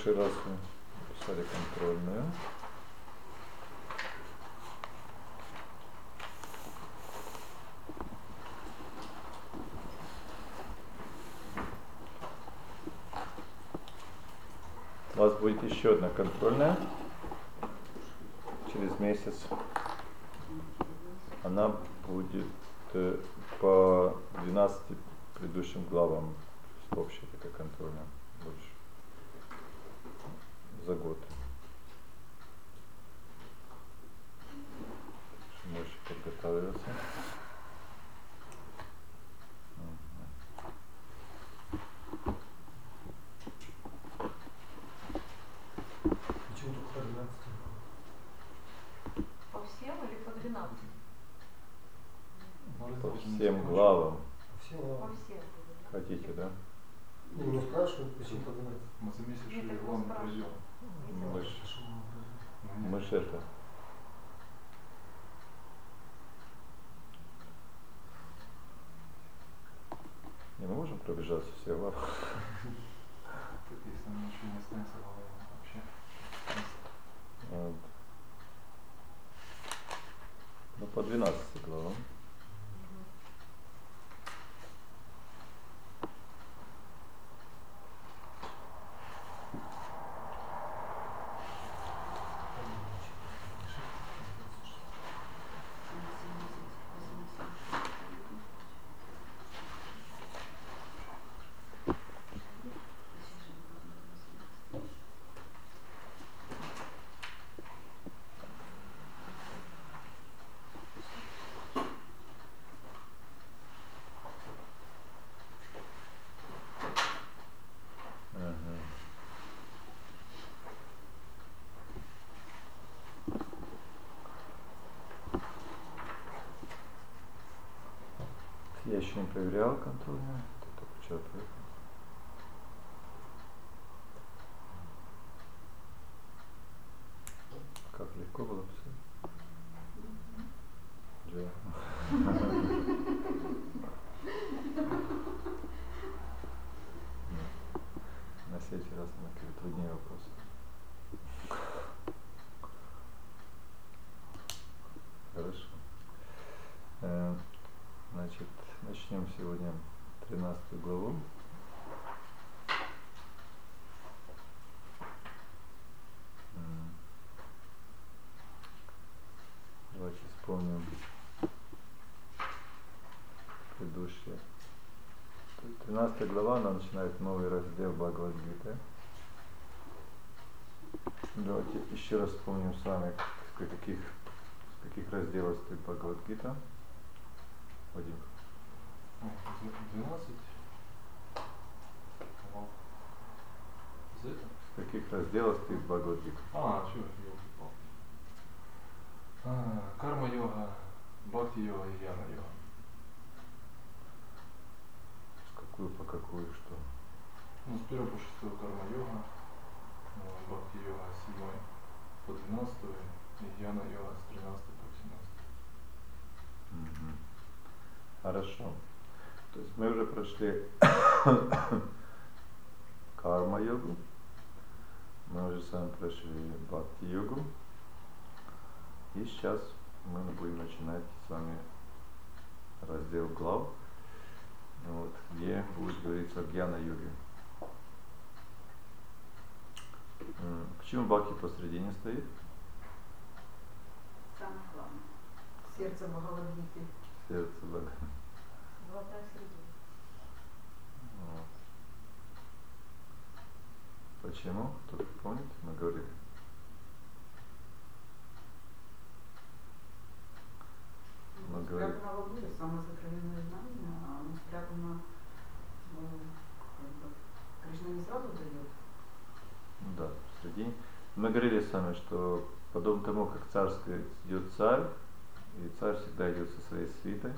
прошлый раз мы писали контрольную. У вас будет еще одна контрольная через месяц. Она будет по 12 предыдущим главам. Общая такая контрольная больше за год. Можете подготовиться. Почему только по 12? По всем или по 12? По всем главам. По всем По главам. всем. Хотите, да? Меня спрашивают, почему по 12. Мы за месяц Нет, же так вам он пройдем. Мы ж это. Не, мы можем пробежаться все главы. Так, если нам ничего не останется, вообще. Вот. Ну, по 12 главам. Я еще не проверял контрольную. Это только вчера проверил. Как легко было писать? Да. На следующий раз на какие-то труднее вопросы. Хорошо. Значит, начнем сегодня 13 главу. Давайте вспомним предыдущие. 13 глава, она начинает новый раздел Бхагавад-гиты. Давайте еще раз вспомним с вами, с каких разделов стоит Бхагавад-гита. Вадим. 12. С каких разделов стоит Бхагавад-гита? Чё, ёлки-палки. Карма-йога, бхакти-йога и гьяна-йога. Какую по какую, что? Ну, с 1 по 6 карма-йога, бхакти-йога с 7 по 12 и гьяна-йога с 13 по 18. Угу. Хорошо. То есть мы уже прошли карма-йогу, мы уже с вами прошли бхакти-йогу, и сейчас мы будем начинать с вами раздел глав, вот, где будет говориться о гьяна-йоге. Почему бхакти посредине стоит? Самое главное. Сердце Бхагавад-гиты. Сердце Бхагавад-гиты. Золотая середина. Вот. Почему? Кто-то помнит? Мы говорили. Спрятано во Будде, самое сокровенное знание, а оно спрятано, Кришна не сразу дает. Да, посредине. Мы говорили с вами, что подобно тому, как царское идет царь, и царь всегда идет со своей свитой,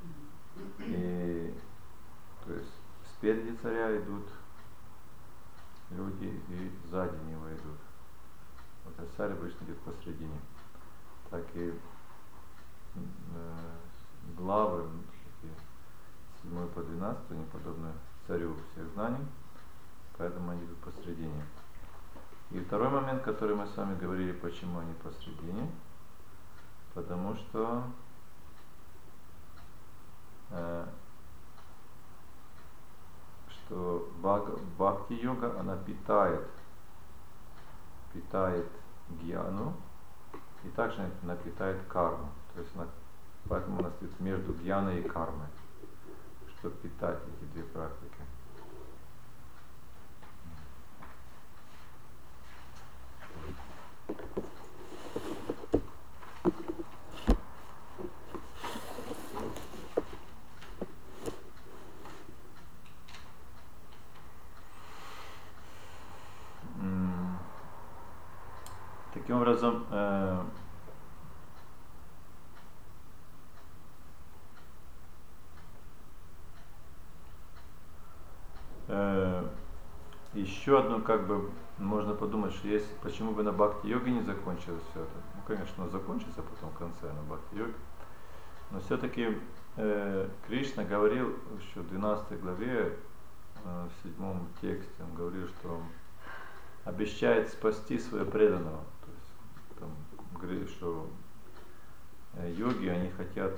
и то есть спереди царя идут люди, и сзади него идут. Вот а царь обычно идет посредине. Так и главы, 7 по 12, они подобны царю всех знаний, поэтому они идут посредине. И второй момент, который мы с вами говорили, почему они посредине. Потому что бхакти-йога, она питает гьяну, и также она питает карму. То есть поэтому она стоит между гьяной и кармой, чтобы питать эти две практики. Таким образом, еще одно, как бы, можно подумать, что есть, почему бы на бхакти-йоге не закончилось все это. Ну, конечно, оно закончится потом в конце на бхакти-йоге. Но все-таки Кришна говорил еще в 12 главе, в 7 тексте, он говорил, что он обещает спасти своего преданного. То есть, там говорит, что йоги, они хотят,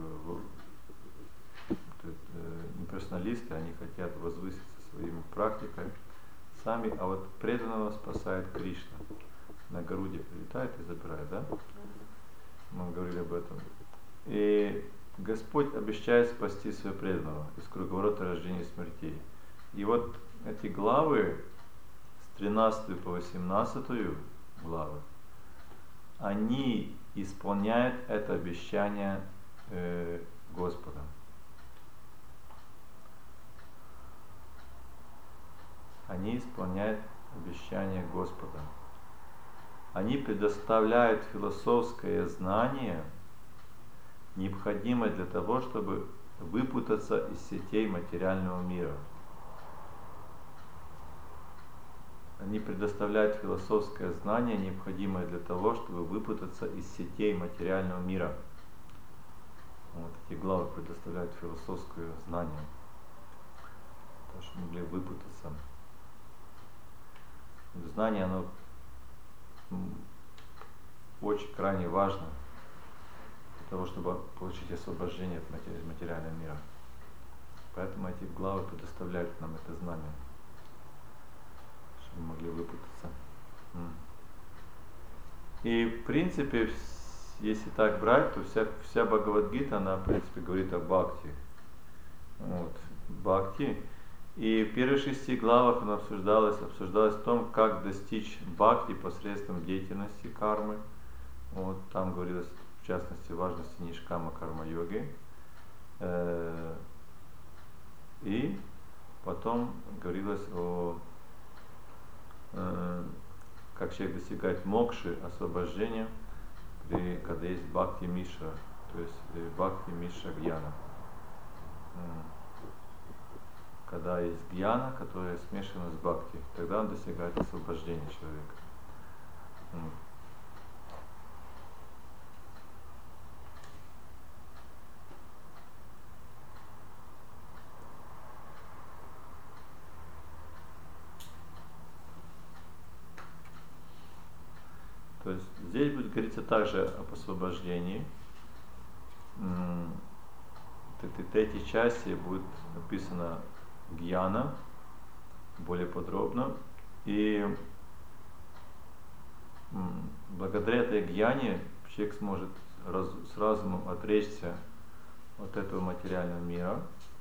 имперсоналисты, они хотят возвыситься своими практикой сами, а вот преданного спасает Кришна. На Гаруде прилетает и забирает, да? Мы говорили об этом. И Господь обещает спасти своего преданного из круговорота рождения и смертей. И вот эти главы с 13 по 18 главы, они исполняют это обещание Господа. Они исполняют обещание Господа. Они предоставляют философское знание, необходимое для того, чтобы выпутаться из сетей материального мира. Они предоставляют философское знание, необходимое для того, чтобы выпутаться из сетей материального мира. Вот эти главы предоставляют философское знание, чтобы могли выпутаться. Знание, оно очень крайне важно для того, чтобы получить освобождение от материального мира. Поэтому эти главы предоставляют нам это знание, чтобы мы могли выпутаться. И в принципе, если так брать, то вся Бхагавад-гита, она в принципе говорит о бхакти. Вот, бхакти. И в первых 6 главах оно обсуждалось о том, как достичь бхакти посредством деятельности кармы. Вот, там говорилось в частности о важности нишкама карма-йоги. И потом говорилось о как человек достигает мокши, освобождения, когда есть бхакти мишра, то есть бхакти мишра гьяна. Когда есть гьяна, которая смешана с бхакти, тогда он достигает освобождения человека. То есть здесь будет говориться также об освобождении. В этой третьей части будет написано гьяна более подробно. И благодаря этой гьяне человек сможет с разумом отречься от этого материального мира.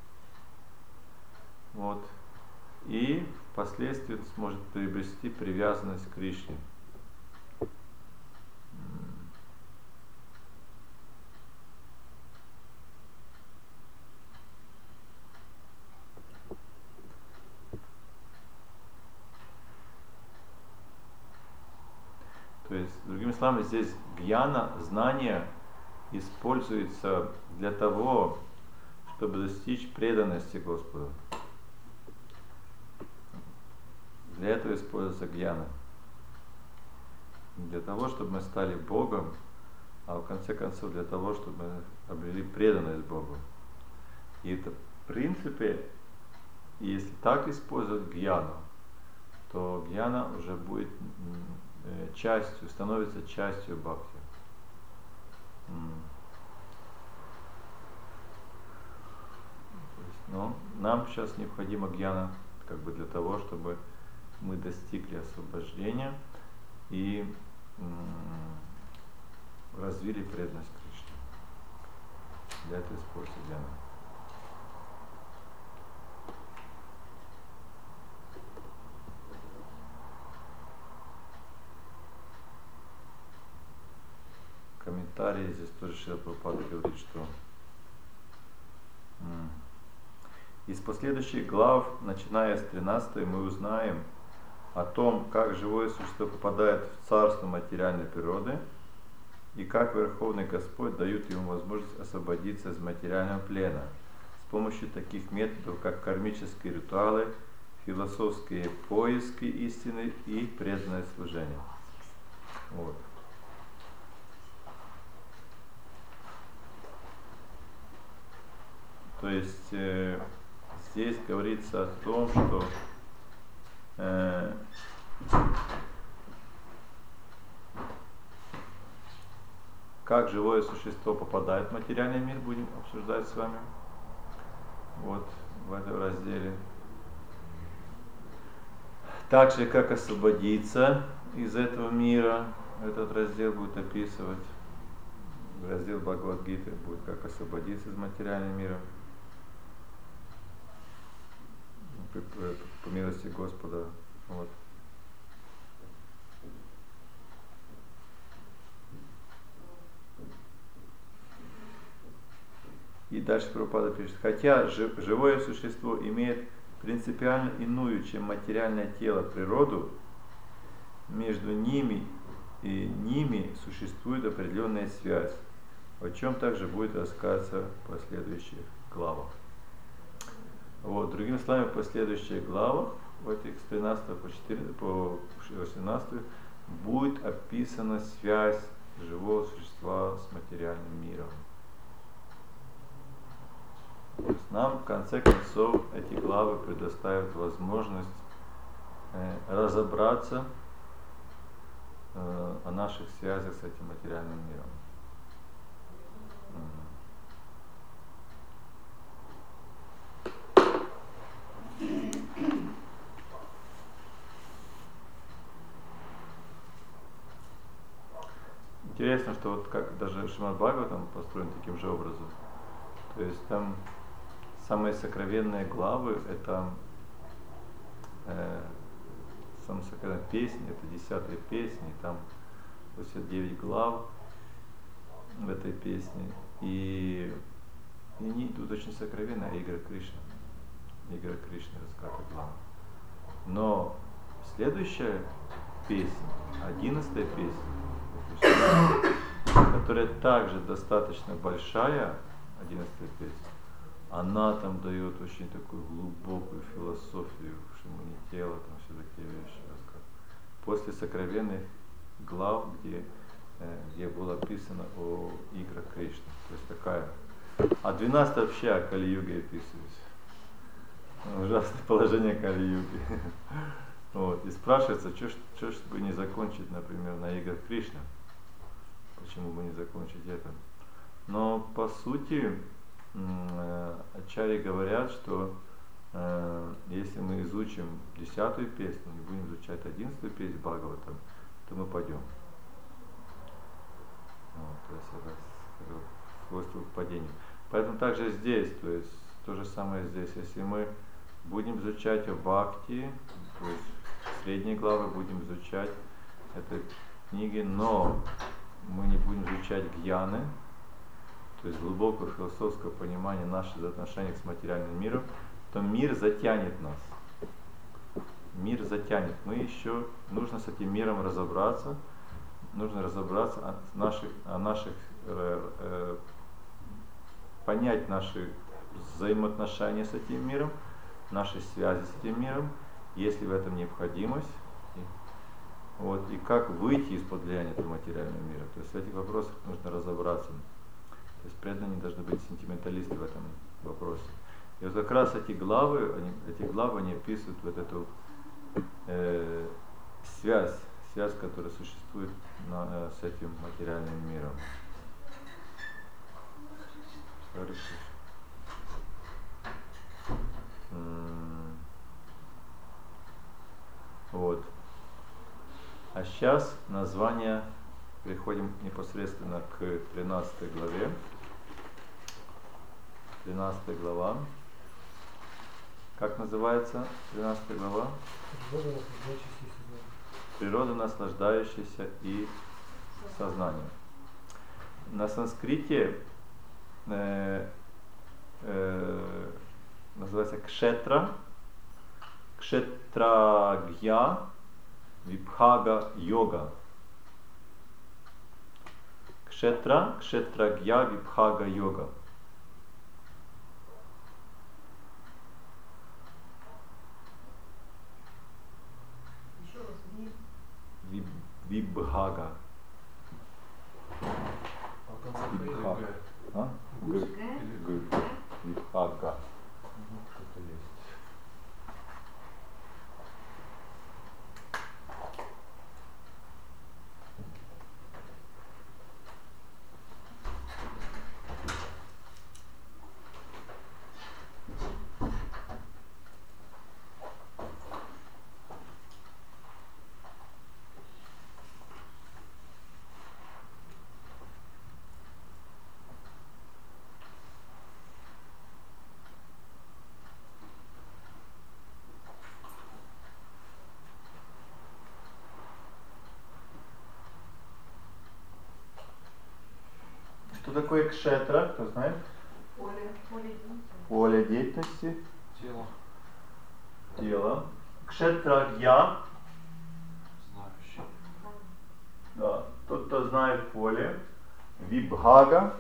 Вот. И впоследствии сможет приобрести привязанность к Кришне. То есть, другими словами, здесь гьяна, знание используется для того, чтобы достичь преданности Господу. Для этого используется гьяна. Для того, чтобы мы стали Богом, а в конце концов для того, чтобы мы обрели преданность Богу. И это, в принципе, если так использовать гьяну, то гьяна уже будет частью, становится частью бхакти. Но нам сейчас необходима гьяна как бы для того, чтобы мы достигли освобождения и развили преданность Кришне. Для этого используется гьяна. Комментарии здесь тоже Шрила Прабхупада говорит, что из последующих глав, начиная с 13, мы узнаем о том, как живое существо попадает в царство материальной природы и как Верховный Господь дает ему возможность освободиться из материального плена с помощью таких методов, как кармические ритуалы, философские поиски истины и преданное служение. Вот. То есть здесь говорится о том, что как живое существо попадает в материальный мир, будем обсуждать с вами вот в этом разделе. Также как освободиться из этого мира, этот раздел будет описывать. Раздел Бхагавад-гиты будет как освободиться из материального мира. По милости Господа. Вот. И дальше Прабхупада пишет: хотя живое существо имеет принципиально иную, чем материальное тело, природу, между ними и ними существует определенная связь, о чем также будет рассказываться в последующих главах. Вот, другими словами, в последующих главах, в этих с 13 по 18, будет описана связь живого существа с материальным миром. То есть нам, в конце концов, эти главы предоставят возможность разобраться о наших связях с этим материальным миром. Интересно, что вот как даже Шримад Бхагаватам построен таким же образом. То есть там самые сокровенные главы, это самая сокровенная песня, это 10-я песня, и там 89 глав в этой песне. И они идут очень сокровенно, Игра Кришна. Игра Кришны раскаты главы. Но следующая песня, 11-я песня, которая также достаточно большая, 11-я песня, она там дает очень такую глубокую философию, что мы не тело, там все такие вещи рассказывают. После сокровенных глав, где было описано о играх Кришны. То есть такая. А 12 вообще о Кали-юге описывается. Ужасное положение Кали-юги. Вот. И спрашивается, что ж бы не закончить, например, на играх Кришны? Почему бы не закончить это? Но по сути ачарьи говорят, что если мы изучим 10-ю песню, не будем изучать 11-ю песню Бхагаватам, то мы пойдем. Вот, то есть это свойство к падению. Поэтому также здесь, то есть то же самое здесь, если мы будем изучать о Бхакти, то есть средние главы будем изучать этой книги, но мы не будем изучать гьяны, то есть глубокого философского понимания наших отношений с материальным миром, то мир затянет нас. Мир затянет. Мы еще, нужно с этим миром разобраться, нужно разобраться понять наши взаимоотношения с этим миром, наши связи с этим миром, есть ли в этом необходимость, вот, и как выйти из-под влияния этого материального мира. То есть в этих вопросах нужно разобраться. То есть преданные должны быть сентименталисты в этом вопросе. И вот как раз эти главы, они описывают вот эту связь, которая существует с этим материальным миром. Вот. А сейчас название, переходим непосредственно к 13 главе. 13 глава. Как называется 13 глава? Природа, наслаждающаяся и сознание. На санскрите называется кшетра, кшетрагья, вибхага йога. Кшетра, кшетрагья, вибхага йога. Еще раз, Вибхага. Вибхага. А? Г. Вибхага. Что-то есть. Что такое кшетра? Кто знает? Поле деятельности. Тело. Кшетрагья. Знающий. Да. Тот, кто знает поле. Вибхага.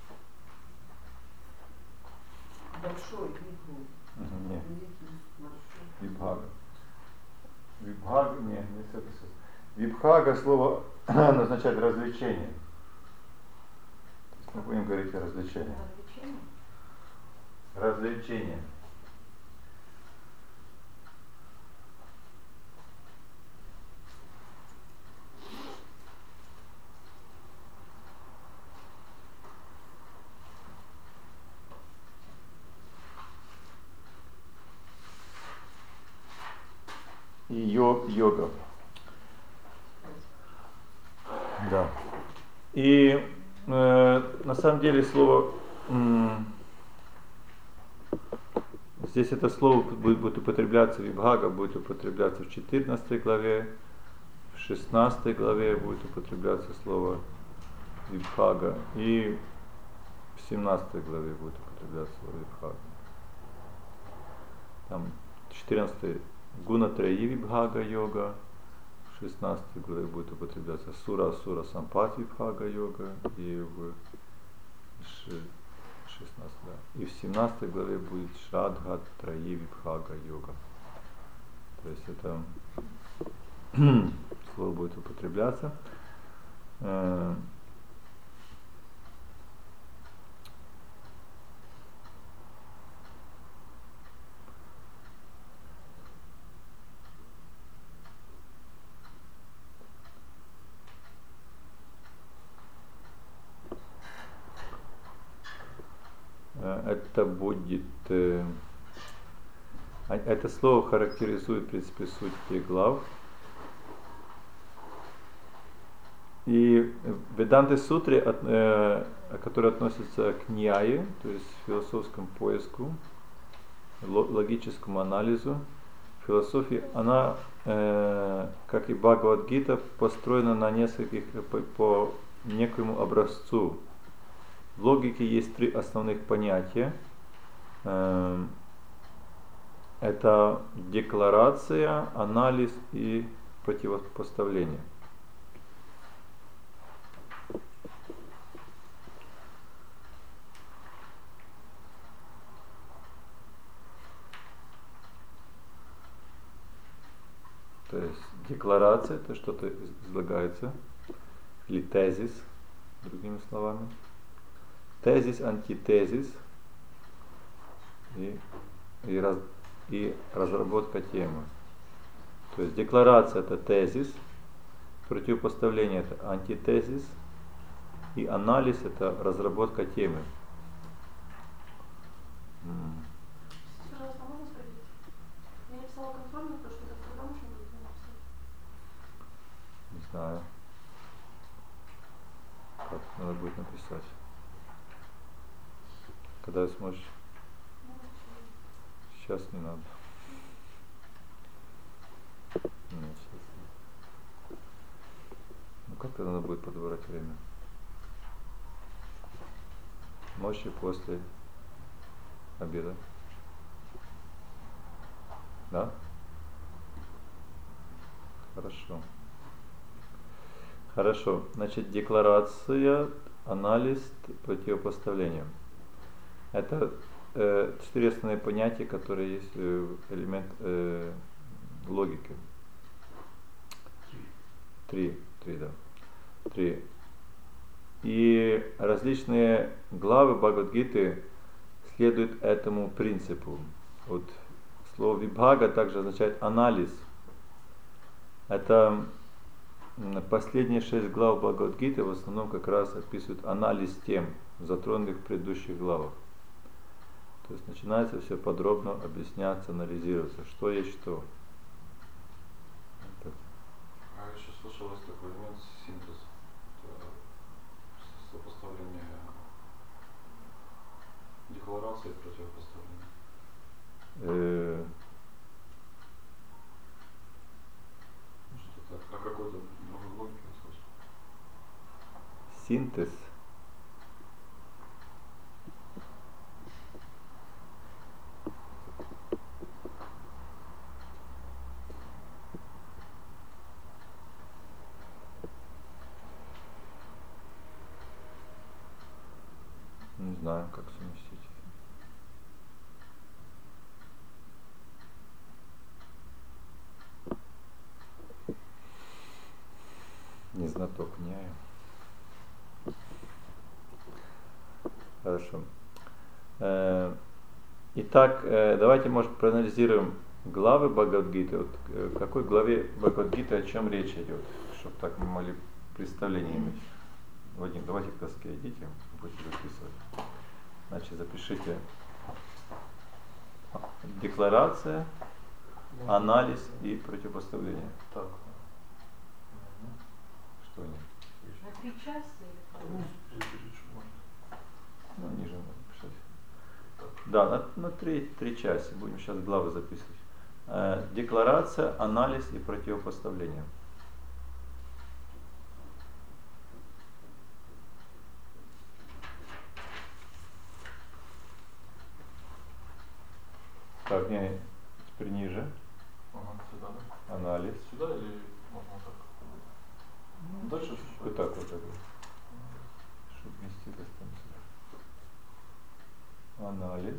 Большой, не круг. Нет. Великий, большой. Вибхага. Вибхага, нет, не совсем. Вибхага слово означает развлечение. Мы будем говорить о развлечении. Развлечение. И йога. Да. И на самом деле слово здесь это слово будет употребляться, вибхага будет употребляться в 14 главе, в 16 главе будет употребляться слово вибхага, и в 17 главе будет употребляться слово вибхага. Там 14 гуна-траяи вибхага йога, в 16 главе будет употребляться сура сампат вибхага йога, и в 16, да. И в 17 главе будет шрадха траи вибхага йога. То есть это слово будет употребляться. Это будет, это слово характеризует, в принципе, суть этих глав. И в Веданты сутре, которые относятся к ньяе, то есть философскому поиску, логическому анализу, философии, она, как и Бхагавад-гита, построена на нескольких, по некоему образцу. В логике есть три основных понятия. Это декларация, анализ и противопоставление. То есть декларация — это что-то излагается, или тезис, другими словами. Тезис, антитезис и разработка темы. То есть декларация это тезис, противопоставление это антитезис, и анализ это разработка темы. Пожалуйста, можно спросить? Я написала контрольную, то что это когда можно будет написать? Не знаю. Как надо будет написать. Когда сможешь? Сейчас не надо. Нет, сейчас нет. Ну как-то надо будет подобрать время. Ночью после обеда. Да? Хорошо. Хорошо. Значит, декларация, анализ, противопоставление. Это 4 основные понятия, которые есть элемент логики. 3, да. 3. И различные главы Бхагавад-гиты следуют этому принципу. Вот слово вибхага также означает анализ. Это последние 6 глав Бхагавад-гиты в основном как раз описывают анализ тем, затронутых в предыдущих главах. То есть начинается все подробно объясняться, анализироваться, что есть что. А я еще слышал, есть такой элемент синтез. Это сопоставление декларации и противопоставления. Что-то так. А какой-то другой логике я слышал. Синтез. Не знаю, как совместить. Не знаток, не я. Хорошо. Итак, давайте, может, проанализируем главы Бхагавад-гиты. Вот, в какой главе Бхагавад-гиты о чем речь идет, чтобы так мы могли представление иметь. Вадим, давайте к доске идите, будете записывать. Значит, запишите декларация, анализ и противопоставление. Так. Что они? На 3 часа или Ну, ниже надо писать. Да, на 3 части. Будем сейчас главы записывать. Декларация, анализ и противопоставление. Так, не, теперь ниже. Ага, сюда, да? Анализ. Сюда или можно так? Дальше чуть-чуть. Вот так вот. Чтобы вместилось там сюда. Анализ.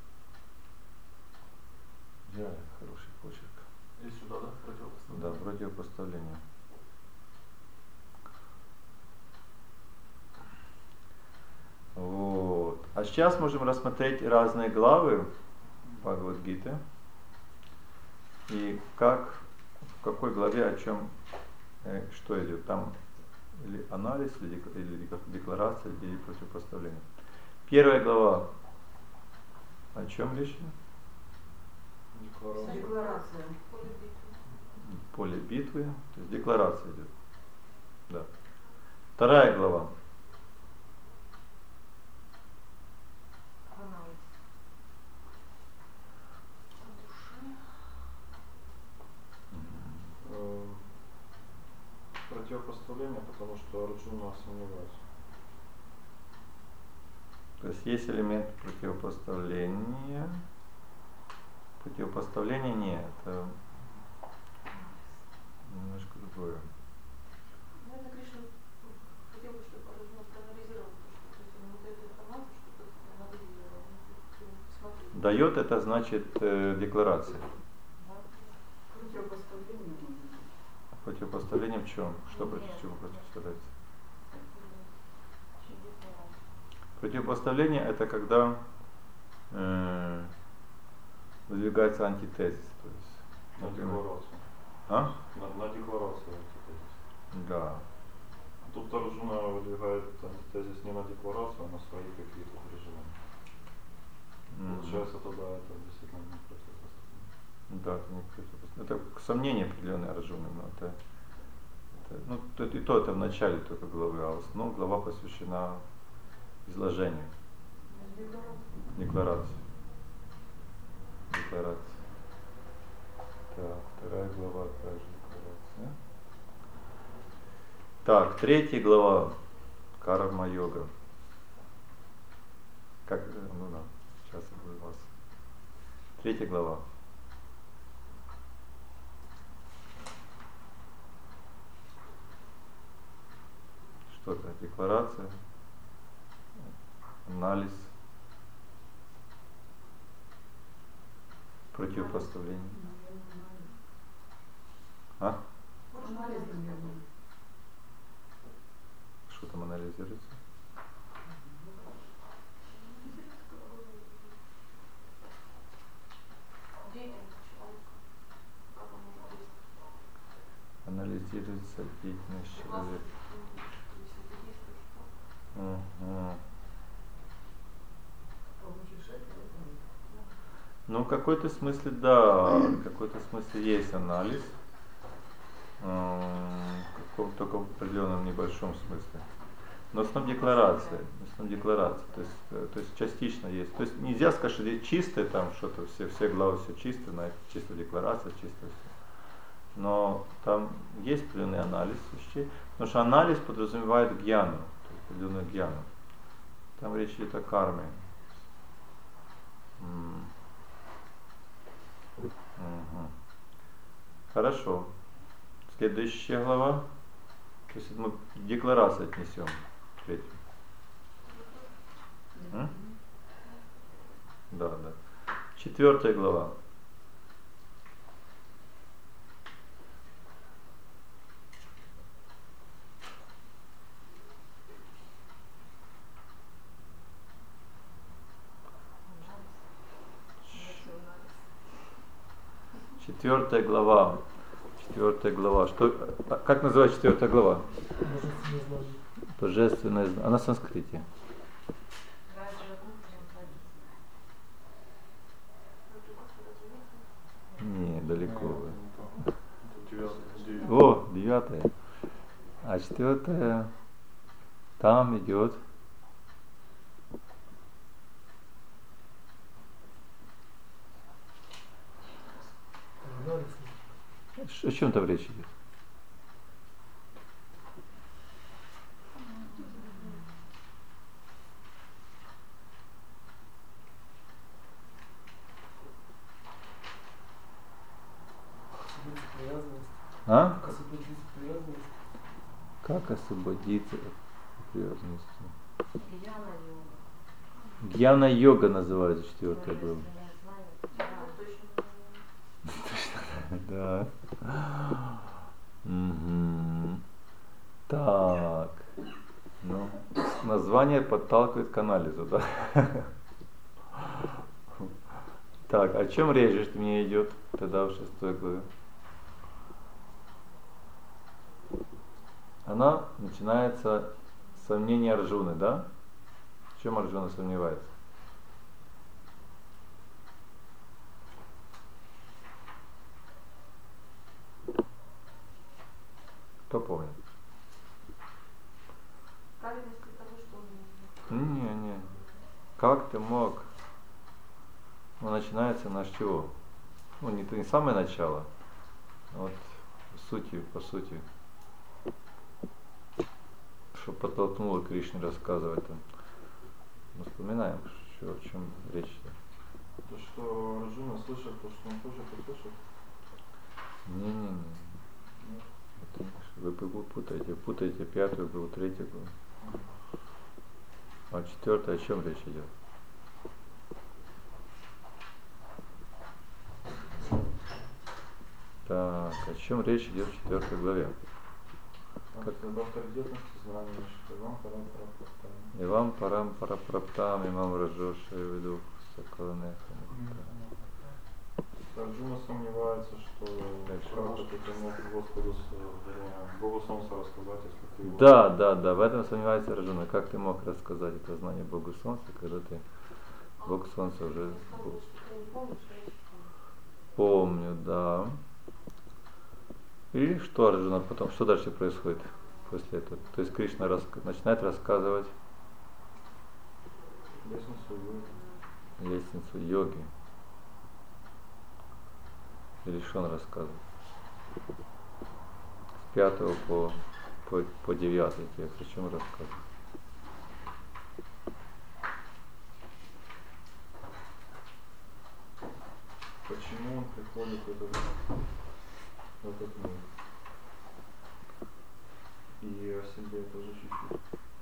Идеально, хороший почерк. И сюда, да? Противопоставление. Да, противопоставление. Вот. А сейчас можем рассмотреть разные главы Бхагавад-гиты. И как, в какой главе о чем, что идет. Там или анализ, или декларация, или противопоставление. Первая глава. О чем речь? Декларация. декларация. Поле битвы. Поле битвы. То есть декларация идет. Да. Вторая глава. Анализ. Противопоставление, потому что Арджуна сомневается. То есть элемент противопоставления. Противопоставление нет, это немножко другое. Наверное, Кришна хотел бы, чтобы Арджуна проанализировал, то, что если ему дает информацию, что надо посмотреть. Дает это значит декларация. Противопоставление. Противопоставление в чем? Что Нет, против чего нет. противопоставляется? Чем декларация? Противопоставление это когда выдвигается антитезис. То есть, например, Декларация. А? На декларацию. вот это. Да. Тут Арджуна выдвигает тезис не на декларацию, а на свои какие-то переживания. Получается, тогда это действительно не противопоставлено. Да, это не противопоставлено. Это сомнение определенное Арджуны, но ну, и то это в начале только главы, а в основном глава посвящена изложению. Декларации. Декларации. Так, вторая глава также декларация. Так, третья глава. Карма-йога. Как, ну да, сейчас я буду вас. Третья глава. Что это? Декларация, анализ, противопоставление. А? Анализ, наверное. Что там анализируется? Деятельность человека. Как он может действовать? Анализируется деятельность человека. Если ты действуешь, то Угу. Получишь это. Ну, в какой-то смысле, да, в какой-то смысле есть анализ, только в определенном небольшом смысле. Но в основном декларация, то есть частично есть. То есть нельзя сказать, что здесь чистое, там что-то, все главы все чисто, на чисто декларация, чисто все. Но там есть определенный анализ вещей, потому что анализ подразумевает гьяну, то есть определенную гьяну. Там речь идет о карме. Угу. Хорошо. Следующая глава. То есть мы декларацию отнесем. Третью. Да, да. 4 глава. Четвертая глава. 4 глава. Что, как называется 4 глава? Божественное знание. Божественное знание. А на санскрите? Не, далеко вы. О, 9. А 4 там идет. О чем там речь идет? А? Как освободиться привязанность? Как освободиться от привязанности? Гьяна-йога. Гьяна-йога называется 4 глава. Да. Угу. Так. Ну, название подталкивает к анализу, да? Так, о чем речь мне идет тогда в 6 главе? Она начинается с сомнения Арджуны, да? В чем Арджуна сомневается? Кто помнит? правильность того, что он Не. Как ты мог? Ну, начинается наш чего? Ну, не самое начало. Вот по сути. Что подтолкнуло Кришне рассказывать там. Мы вспоминаем, о чем речь-то. То, что Арджуна слышит, то, что он тоже послышит? Не. Вы путаете 5 главу, 3 главу. А 4 о чем речь идет? Так, о чем речь идет в 4 главе? Как об авторитетности знания, что И вам парам парапраптам, имам раджоша, и веду сакаланеха. Арджуна сомневается, что Дальше. как это ты мог Господу, вернее, Богу Солнца рассказать, если ты его... Да, в этом сомневается Арджуна. Как ты мог рассказать это знание Богу Солнца, когда ты Бог Солнца уже... Сказал, что ты не помнишь, а я помню. Помню, да. И что Арджуна потом, что дальше происходит после этого? То есть Кришна начинает рассказывать Лестницу йоги. лестницу йоги. Или что он рассказывает? С 5 по 9 текст, о чем рассказывает? Почему он приходит в этот мир? И о себе тоже чуть-чуть.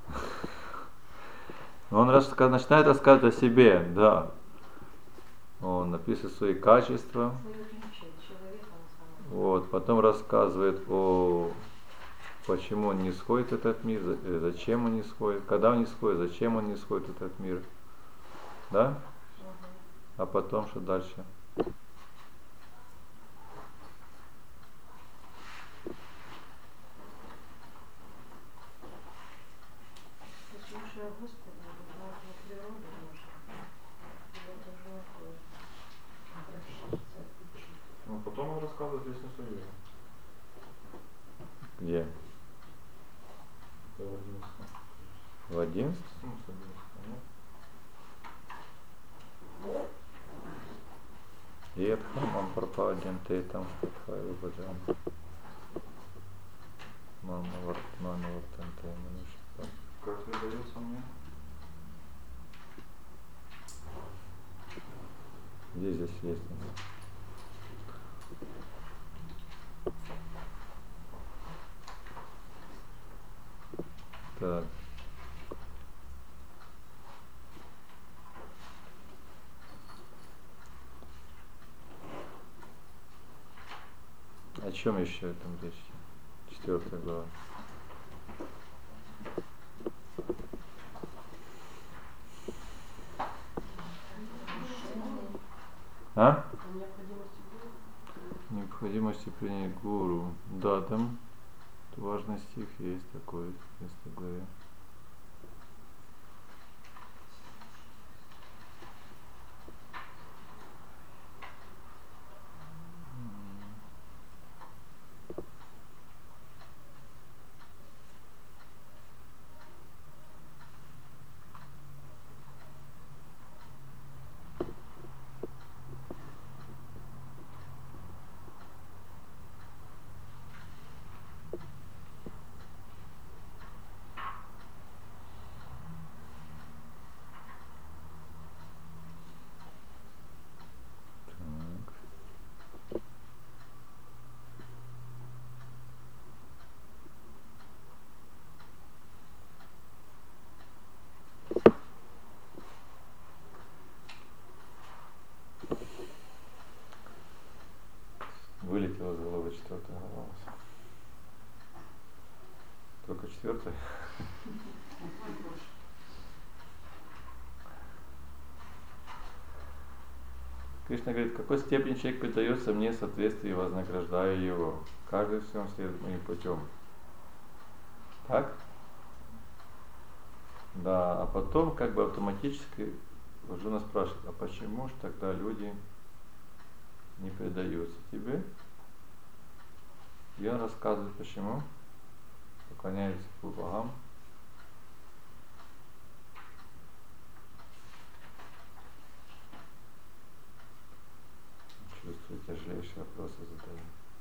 Он начинает рассказывать о себе, да. Он описывает свои качества. Свою отличие человека на самом деле. Вот, потом рассказывает о почему он не сходит в этот мир, зачем он не сходит, когда он не сходит, зачем он не сходит в этот мир. Да? Мгм. А потом что дальше? Послушая Господа, узнать его природу можно. Его должно обращаться, учить. Ну, потом он рассказывает лестницу йоги. Где? Это в 11. В 11? Ну, с 11, нет? Едхамам пропадем тетам статхаю баджам. Мама вартанте манушта. Как передается мне? Где здесь лестница? Так. О чем еще там речь? 4 глава. А? О необходимости было. Необходимости принять гуру. Да, там важный стих есть такой в 11 главе. Вылетела из головы 4 глава. Только 4. Кришна говорит, в какой степени человек предается мне в соответствии и вознаграждаю его. Каждый в всем следует моим путем. Так? Да, а потом как бы автоматически Арджуна спрашивает, а почему же тогда люди не предаются тебе? И он рассказывает, почему. Поклоняются богам. Чувствую, тяжелейшие вопросы задаю.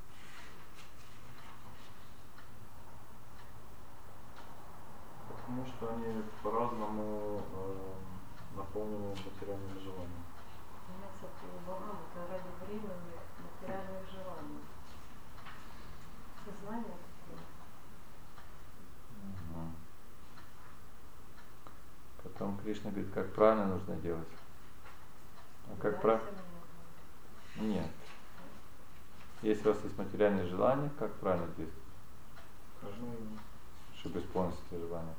Потому что они по-разному наполнены материальными желаниями. Заняться богам — это ради временных материальных желаний. Сознание такое. Угу. Потом Кришна говорит, как правильно нужно делать. А как правильно? Нет. Если у вас есть материальные желания, как правильно действовать? Скажи, Чтобы исполнить эти желания.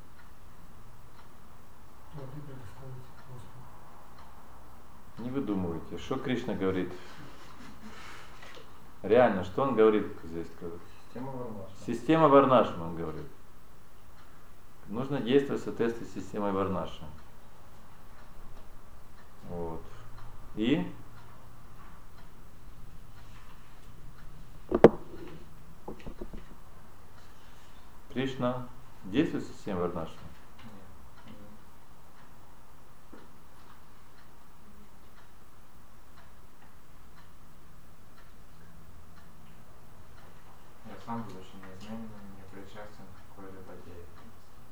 Могли предоставить Господу. Не выдумывайте. Что Кришна говорит Реально, что он говорит здесь? Система Варнаши. Система Варнаши, он говорит. Нужно действовать в соответствии с системой Варнаши. Вот. И Кришна действует в системе Варнаши. Я сам, будучи неизменным, не причастен к какой-либо деятельности.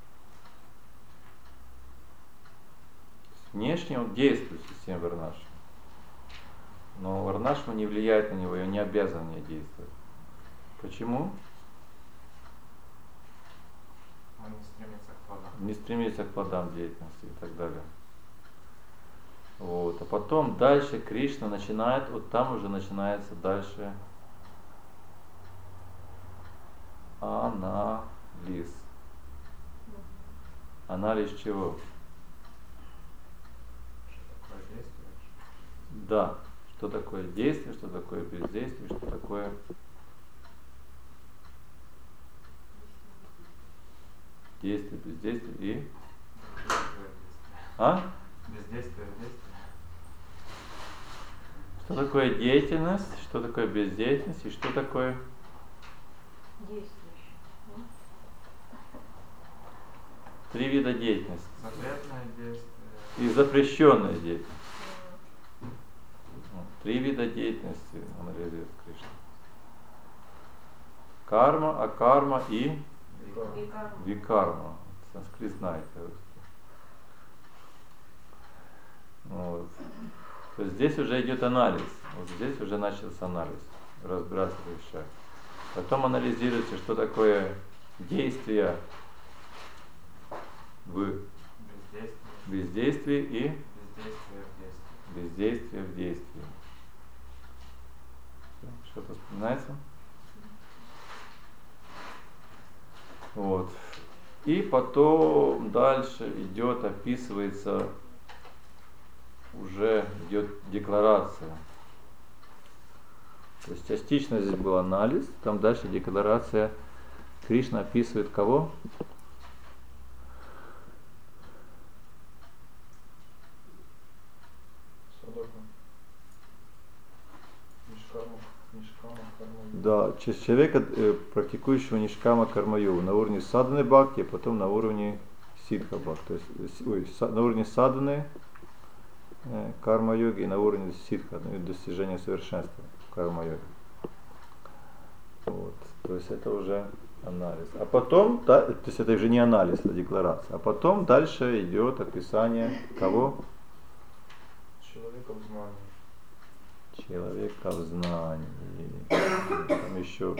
Внешне он действует в системе Варнаши. Но Варнашма не влияет на него, и он не обязан в ней действовать. Почему? Он не стремится к плодам. Не стремится к плодам деятельности и так далее. Вот. А потом дальше Кришна начинает, вот там уже начинается дальше анализ. Анализ чего? Что такое действие? Да. Что такое действие, что такое бездействие, что такое действие, бездействие и... А? Бездействие, действие. Что такое деятельность, что такое бездеятельность и что такое Действующий. три вида деятельности Запретное действие. и запрещенная деятельность. Три вида деятельности анализирует Кришна. Карма, акарма и Викарма. викарма. Санскрит знаете. Вот. То есть здесь уже идет анализ. Вот здесь уже начался анализ. Разбираться в вещах. Потом анализируется, что такое действие в Бездействие. бездействии и Бездействие в действии. бездействие в действии. Что-то вспоминается? Вот. И потом дальше идет, описывается, уже идет декларация. То есть частично здесь был анализ, там дальше декларация. Кришна описывает кого? Садака. Нишкама, карма. Да, человека, практикующего нишкама карма-йогу на уровне садханы бхакти, а потом на уровне сидха бхакти. То есть на уровне садханы карма-йоги и на уровне сидха, достижения совершенства карма-йоги. Вот. То есть это уже анализ. А потом, то есть это уже не анализ, это декларация. А потом дальше идет описание кого? Человека в знании. Человека в знании. Там еще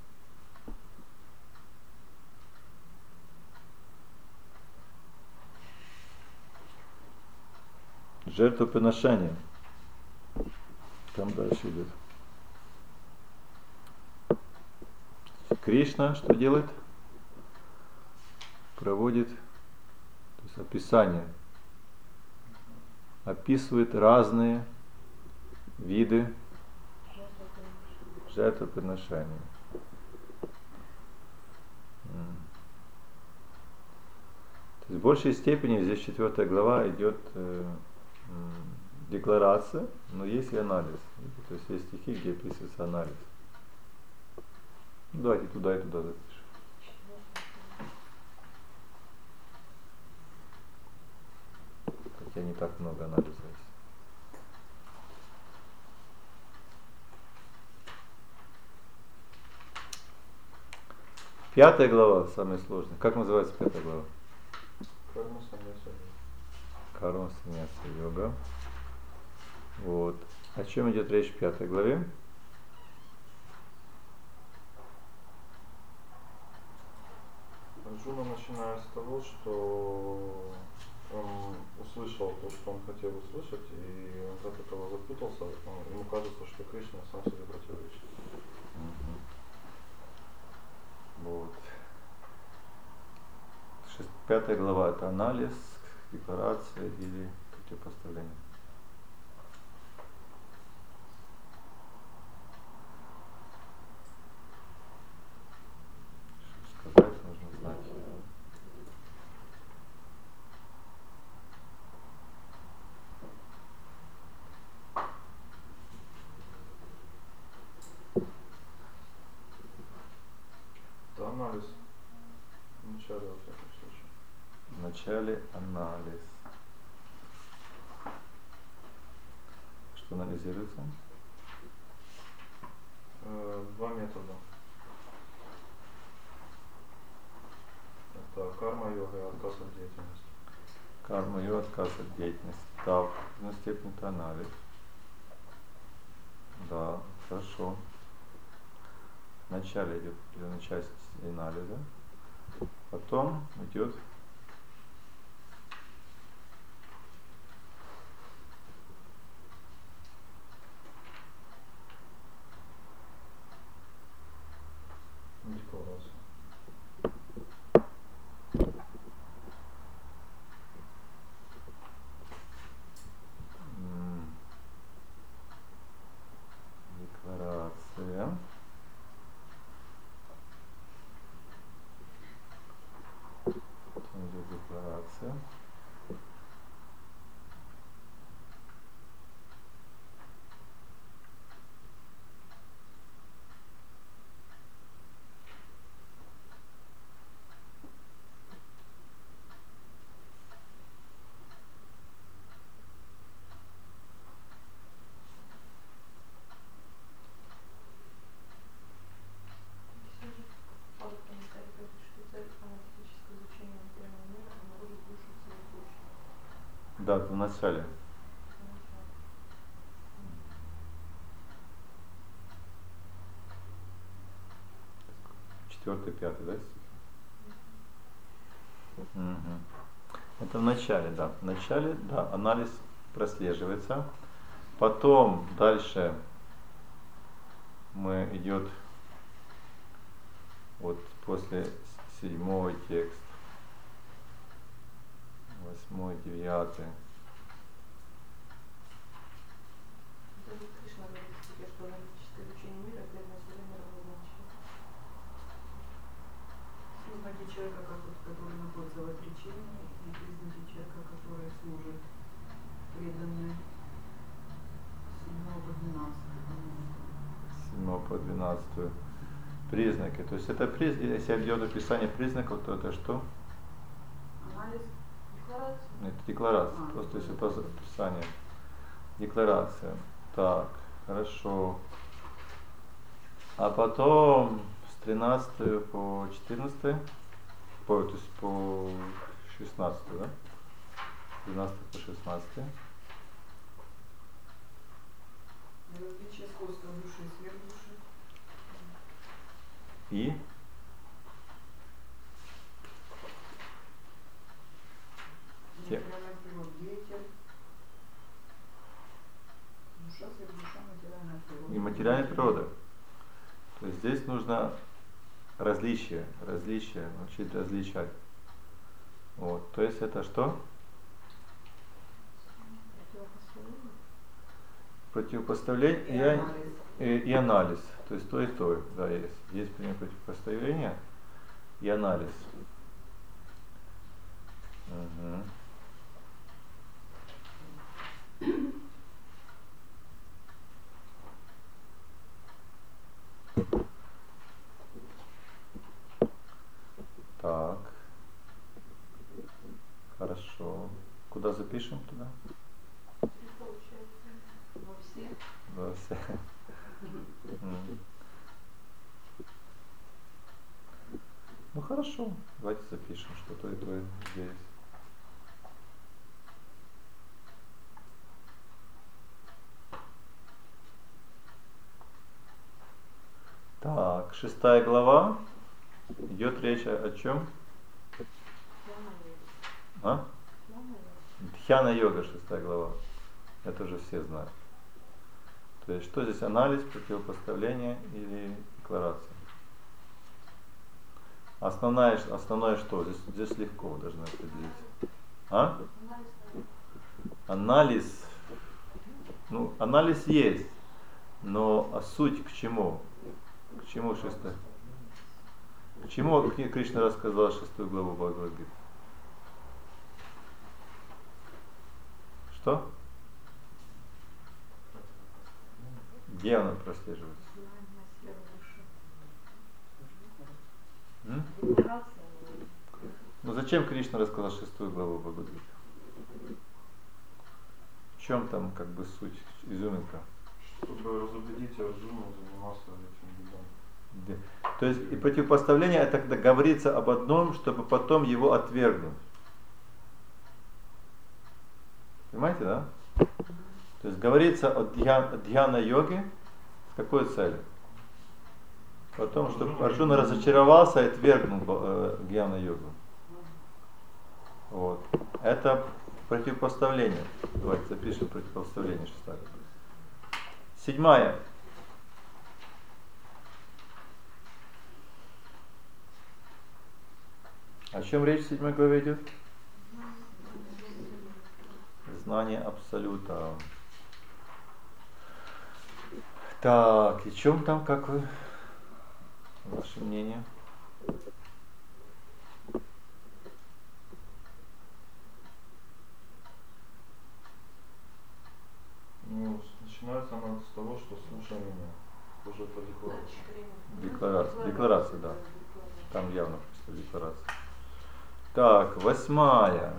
жертвоприношение. Там дальше идет. Кришна что делает? Проводит, то есть описание. Описывает разные виды жертвоприношения. То есть в большей степени здесь 4 глава идет декларация, но есть и анализ. То есть есть стихи, где описывается анализ. Ну, давайте туда и туда запишем. Хотя не так много анализа есть. 5 глава самая сложная. Как называется 5 глава? Карма, саньяса. Карма, саньяса, йога. Вот. О чем идет речь в 5 главе? Арджуна, начиная с того, что он услышал то, что он хотел услышать, и он от этого запутался, ему кажется, что Кришна сам себе противоречит. Вот. 5 глава это анализ, декларация или противопоставление. всяком случае. Вначале анализ. Что анализируется? Два метода. Это карма-йога и отказ от деятельности. Карма и отказ от деятельности. Так, на степень это анализ. Да, хорошо. Вначале идет определенная часть анализа, потом идет Декларация. декларация. Потом идет декларация. Все же падает комментарий, что цель аналитического изучения материального мира обнаружить душу в своей душе. Да, это в начале. Четвертый, пятый, да, стих? Мгм. Это в начале, да. В начале, да, анализ прослеживается. Потом дальше идет вот после 7 текст, 8, 9. Даже Кришна говорит в стихе, что аналитическое изучение мира – это изначально равнозначие. Признаки человека, который находится в отречении, и признаки человека, который служит преданный 7 по 12. 7 по 12 признаки. То есть это если идет описание признаков, то это что? Анализ. Декларация. Это декларация. Просто если по описанию. Декларация. Так, хорошо. А потом с 13 по 14, то есть по 16, да? 12 по 16. Различие сходства души и сверхдуши. И Материальная природа, деятель. Душа, сверхдуша, материальная природа. и материальная природа. То есть здесь нужно различие, научить различать. Вот. То есть это что? Противопоставление и анализ. То есть то и то, да, есть. Есть пример противопоставления и анализ. Угу. Так. Хорошо. Куда запишем туда? И получается во все. Во все. Ну хорошо, давайте запишем, что то и то здесь. Так, 6 глава. Идет речь о чем? А? Дхьяна-йога, 6 глава. Это уже все знают. То есть, что здесь анализ, противопоставление или декларация? Основное что? Здесь легко вы должны определить. А? Анализ. Ну, анализ есть. Но суть к чему? К чему 6? К чему Кришна рассказал 6 главу Бхагавад-гиты? Что? Где она прослеживается? Ну зачем Кришна рассказал 6 главу Бхагавад-гиты? В чем там как бы суть, изюминка? Чтобы разубедить Арджуну заниматься этим видом. Да. То есть и противопоставление это когда говорится об одном, чтобы потом его отвергнуть. Понимаете, да? То есть говорится о дьяна-йоге с какой целью? Потом, чтобы Арджуна разочаровался и отвергнул дьяна-йогу. Вот. Это противопоставление. Давайте запишем противопоставление 6. 7. О чем речь в 7 главе идет? Знание абсолюта. Так, и чем там, как вы? Ваше мнение? Ну, начинается она с того, что слушай меня. Уже по декларации. Декларация, да. Там явно просто декларация. Так, 8.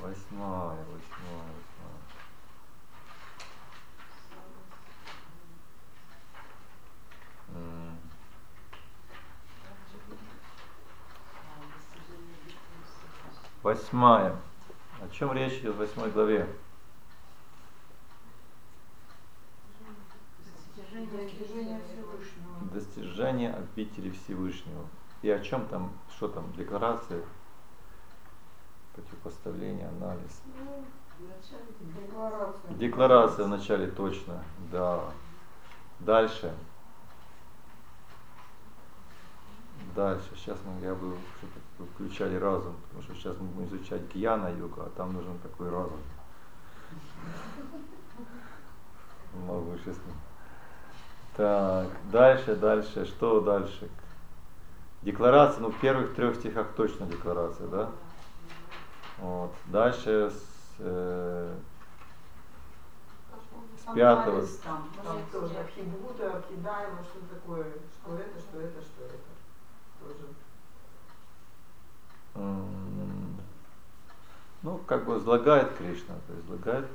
Восьмая. О чем речь идет в 8 главе? Достижение Всевышнего. Достижение обители Всевышнего. И о чем там, что там, декларация, противопоставление, анализ. Декларация. Декларация в начале точно, да. Дальше. Сейчас я бы чтобы включали разум, потому что сейчас мы будем изучать гьяна-йогу, а там нужен такой разум. Могу сейчас. Так, дальше, что дальше? Декларация, ну в первых 3 стихах точно декларация, да? Вот. Дальше с 5. Анализ там тоже Абхибхута, Абхидаева, что такое, что это. Тоже. Ну, как бы излагает Кришна, то есть излагает.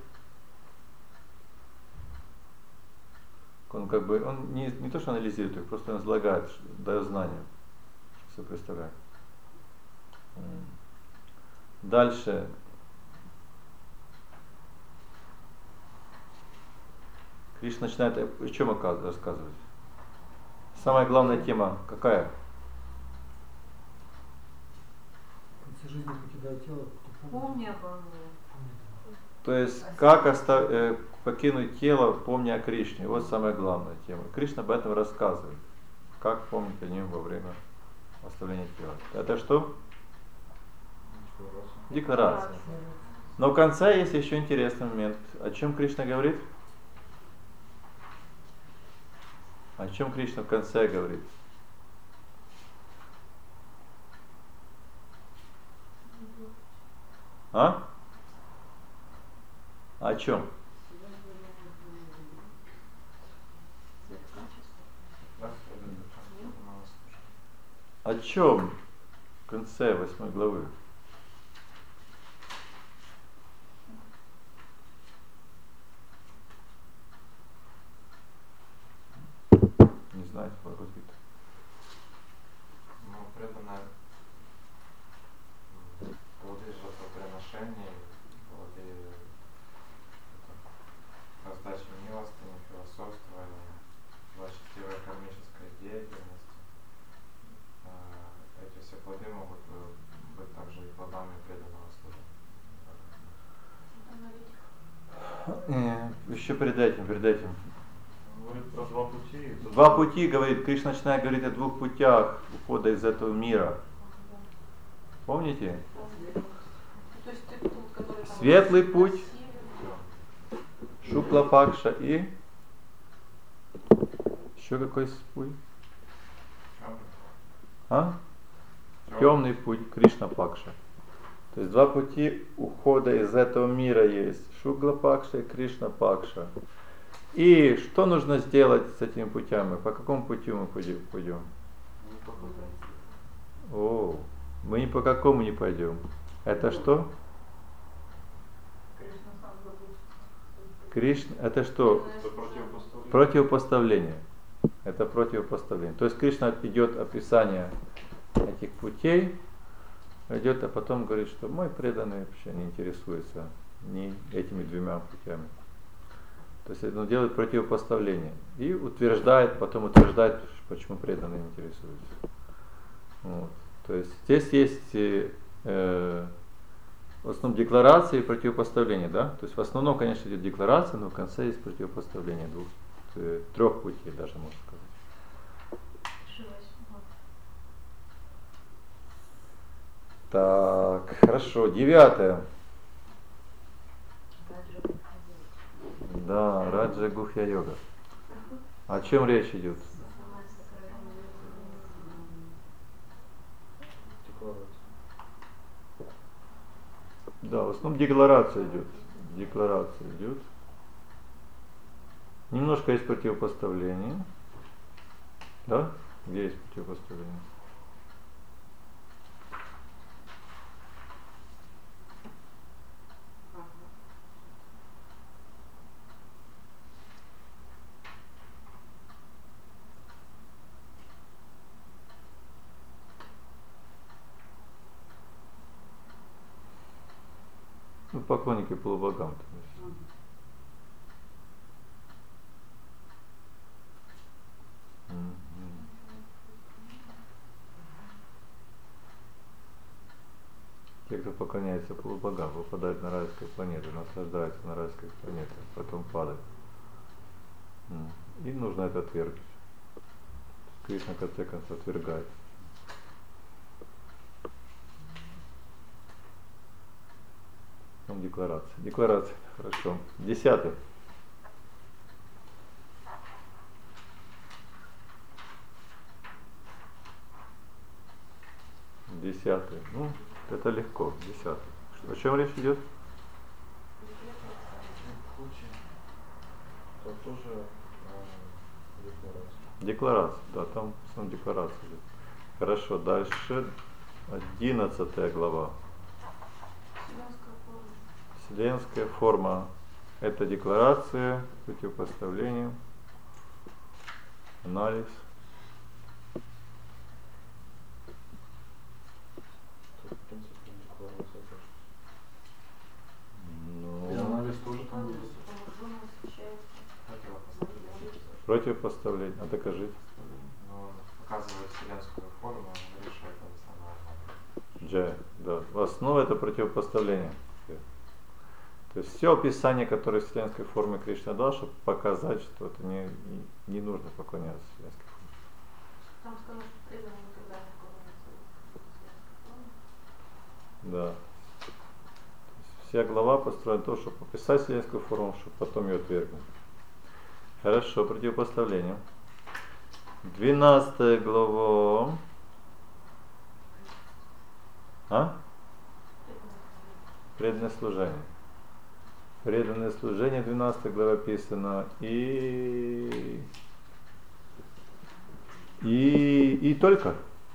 Он как бы, он не то что анализирует их, просто он излагает, дает знания, все представляет. Дальше. Кришна начинает о чем рассказывать. Самая главная тема какая? В конце жизни покидает тело, Помни обо мне. То есть, как покинуть тело, помня о Кришне. Вот самая главная тема. Кришна об этом рассказывает. Как помнить о нем во время оставления тела. Это что? Декларация. Но в конце есть еще интересный момент. О чем Кришна говорит? О чем Кришна в конце говорит? А? О чем? О чем в конце 8 главы? Не знаете, Бхагавад-гита. Ну, преданное плоды жертвоприношений, плоды раздачи милостыни, философствования, влачестивой кармической деятельности. Эти все плоды могут быть также и плодами преданного служения. Еще перед этим. Говорит про 2 пути. 2 пути, говорит, Кришна начинает говорить о 2 путях ухода из этого мира. Помните? То есть ты тот, который там Светлый путь, красивый. Шукла-пакша и еще какой путь? А? Темный путь, Кришна-пакша. То есть 2 пути ухода из этого мира есть. Шукла-пакша и Кришна-пакша. И что нужно сделать с этими путями? По какому пути мы пойдем? О, Мы ни по какому не пойдем. Это что? Кришна сам заботится. Кришна, это что? Это противопоставление. Противопоставление. Это противопоставление. То есть Кришна идет описание этих путей, идет, а потом говорит, что мой преданный вообще не интересуется ни этими двумя путями. То есть он делает противопоставление и утверждает, потом утверждает, почему преданный не интересуется. Вот. То есть здесь есть в основном декларации и противопоставления, да? То есть в основном, конечно, идет декларация, но в конце есть противопоставление трех путей, даже можно сказать. Так, хорошо, 9. Да, Раджа Гухья йога. О чем речь идет? Декларация. Да, в основном декларация идет. Декларация идет. Немножко есть противопоставление. Да? Где есть противопоставление? Ну, поклонники полубогам. Те, кто поклоняется полубогам, попадают на райскую планету, наслаждаются на райской планете, потом падают. Им нужно это отвергнуть. Кришна в конце концов отвергает. Декларация. Декларация. Хорошо. 10. Десятый. Ну, это легко. 10. О чем речь идет? Это тоже декларация. Декларация, да, там сам декларация идет. Хорошо, дальше 11 глава. Вселенская форма. Это декларация, противопоставление, анализ. Это, в принципе, декларация тоже. И Ну, анализ тоже там есть. противопоставление. А докажите. Ну, показывает вселенскую форму, решает национальную. Джая, да. В основе это противопоставление. То есть все описание, которое вселенской формы Кришна дал, чтобы показать, что это не нужно поклоняться вселенской форме. Там сказано, что преданный никогда не поклоняется вселенской форме. Да. То есть вся глава построена на то, чтобы описать вселенскую форму, чтобы потом ее отвергнуть. Хорошо, противопоставление. 12 глава. Преданное служение. Преданное служение, 12 глава описано. И только.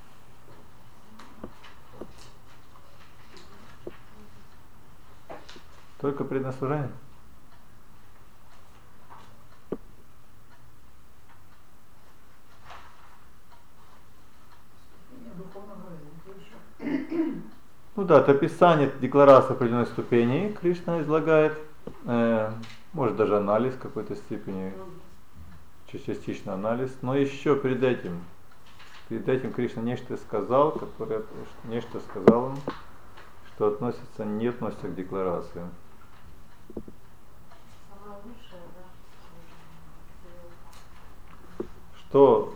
Только преданное служение. Ну да, это описание, это декларация определенной ступени. Кришна излагает, может даже анализ в какой-то степени, частично анализ. Но еще перед этим Кришна нечто сказал, нечто сказал он, что не относится к декларации. Самое лучшее, да. Что?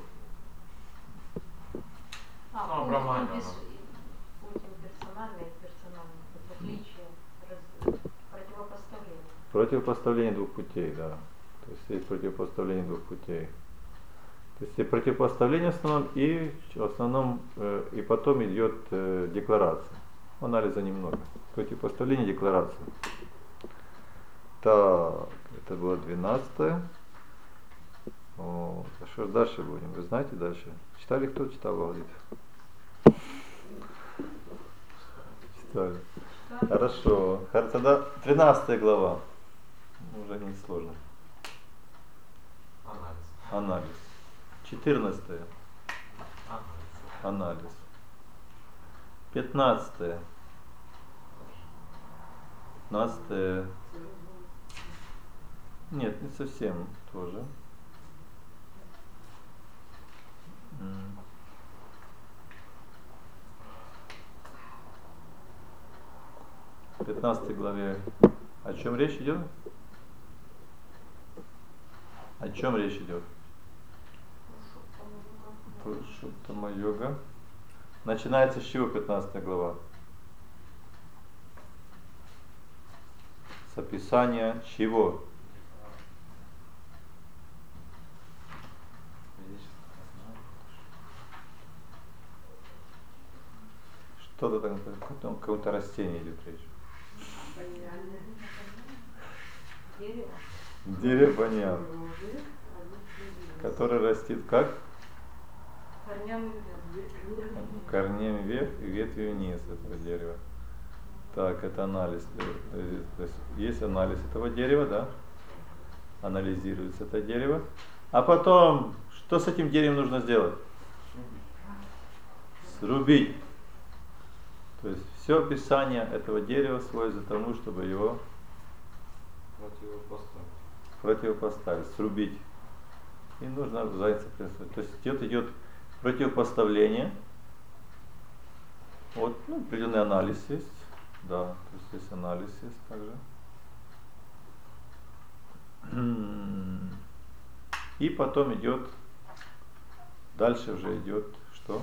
Ну, Брахмана, Путь имперсональный и персональный. Это отличие, противопоставление. Противопоставление двух путей, да. То есть есть противопоставление двух путей. То есть и противопоставление в основном и потом идет декларация. Анализа немного. Противопоставление, декларация. Так, это было 12. Вот. А что же дальше будем? Вы знаете дальше? Читали, кто читал Бхагавад-гиту? читали. Хорошо. Тогда 13 глава. Уже не сложно. Анализ. Анализ. 14. Анализ. Анализ. 15. 15. Нет, не совсем тоже. 15 главе. О чем речь идет? О чем речь идет? Пурушоттама-йога. Начинается с чего 15 глава? С описания чего? Что-то там, о каком-то растении идет речь. Дерево баньян, который растет как? Корнями вверх и ветвью вниз этого дерева. Так, это анализ. То есть есть анализ этого дерева, да? Анализируется это дерево. А потом, что с этим деревом нужно сделать? Срубить. То есть все описание этого дерева сводится к тому, чтобы его противопоставить, срубить. И нужно заняться предстоять. То есть идет противопоставление. Вот, определенный анализ есть. Да, то есть здесь анализ есть также. И потом идет, дальше уже идет что?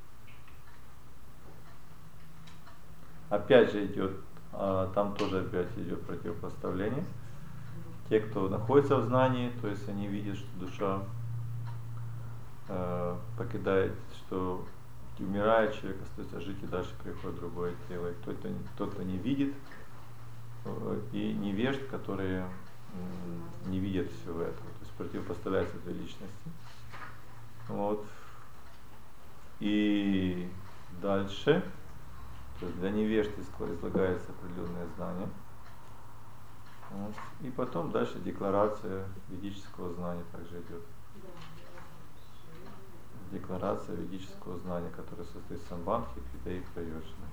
Опять же идет, там тоже опять идет противопоставление. Те, кто находится в знании, то есть они видят, что душа покидает, что умирает человек, остается жить, и дальше приходит другое тело. И кто-то не видит, и невежд, которые не видят всего этого. То есть противопоставляются две личности. Вот. И дальше, то есть для невежд излагается определенное знание. Вот. И потом дальше декларация ведического знания также идет. Декларация ведического знания, которая состоит из самбандхи, крита и праёджна.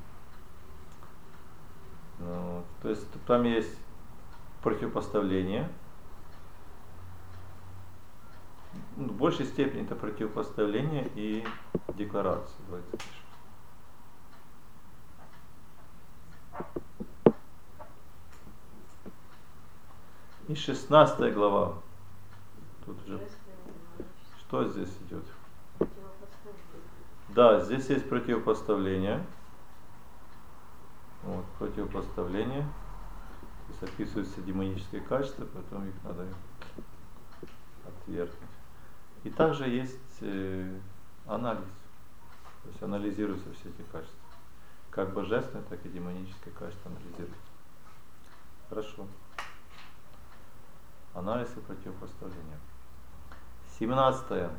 Ну, то есть там есть противопоставление. В большей степени это противопоставление и декларация. Давайте пишем. И 16 глава. Тут уже что здесь идет? Да, здесь есть противопоставление. Вот, противопоставление. То есть описываются демонические качества, потом их надо отвергнуть. И также есть анализ. То есть анализируются все эти качества. Как божественные, так и демонические качества анализируются. Хорошо. Анализ и противопоставление. 17.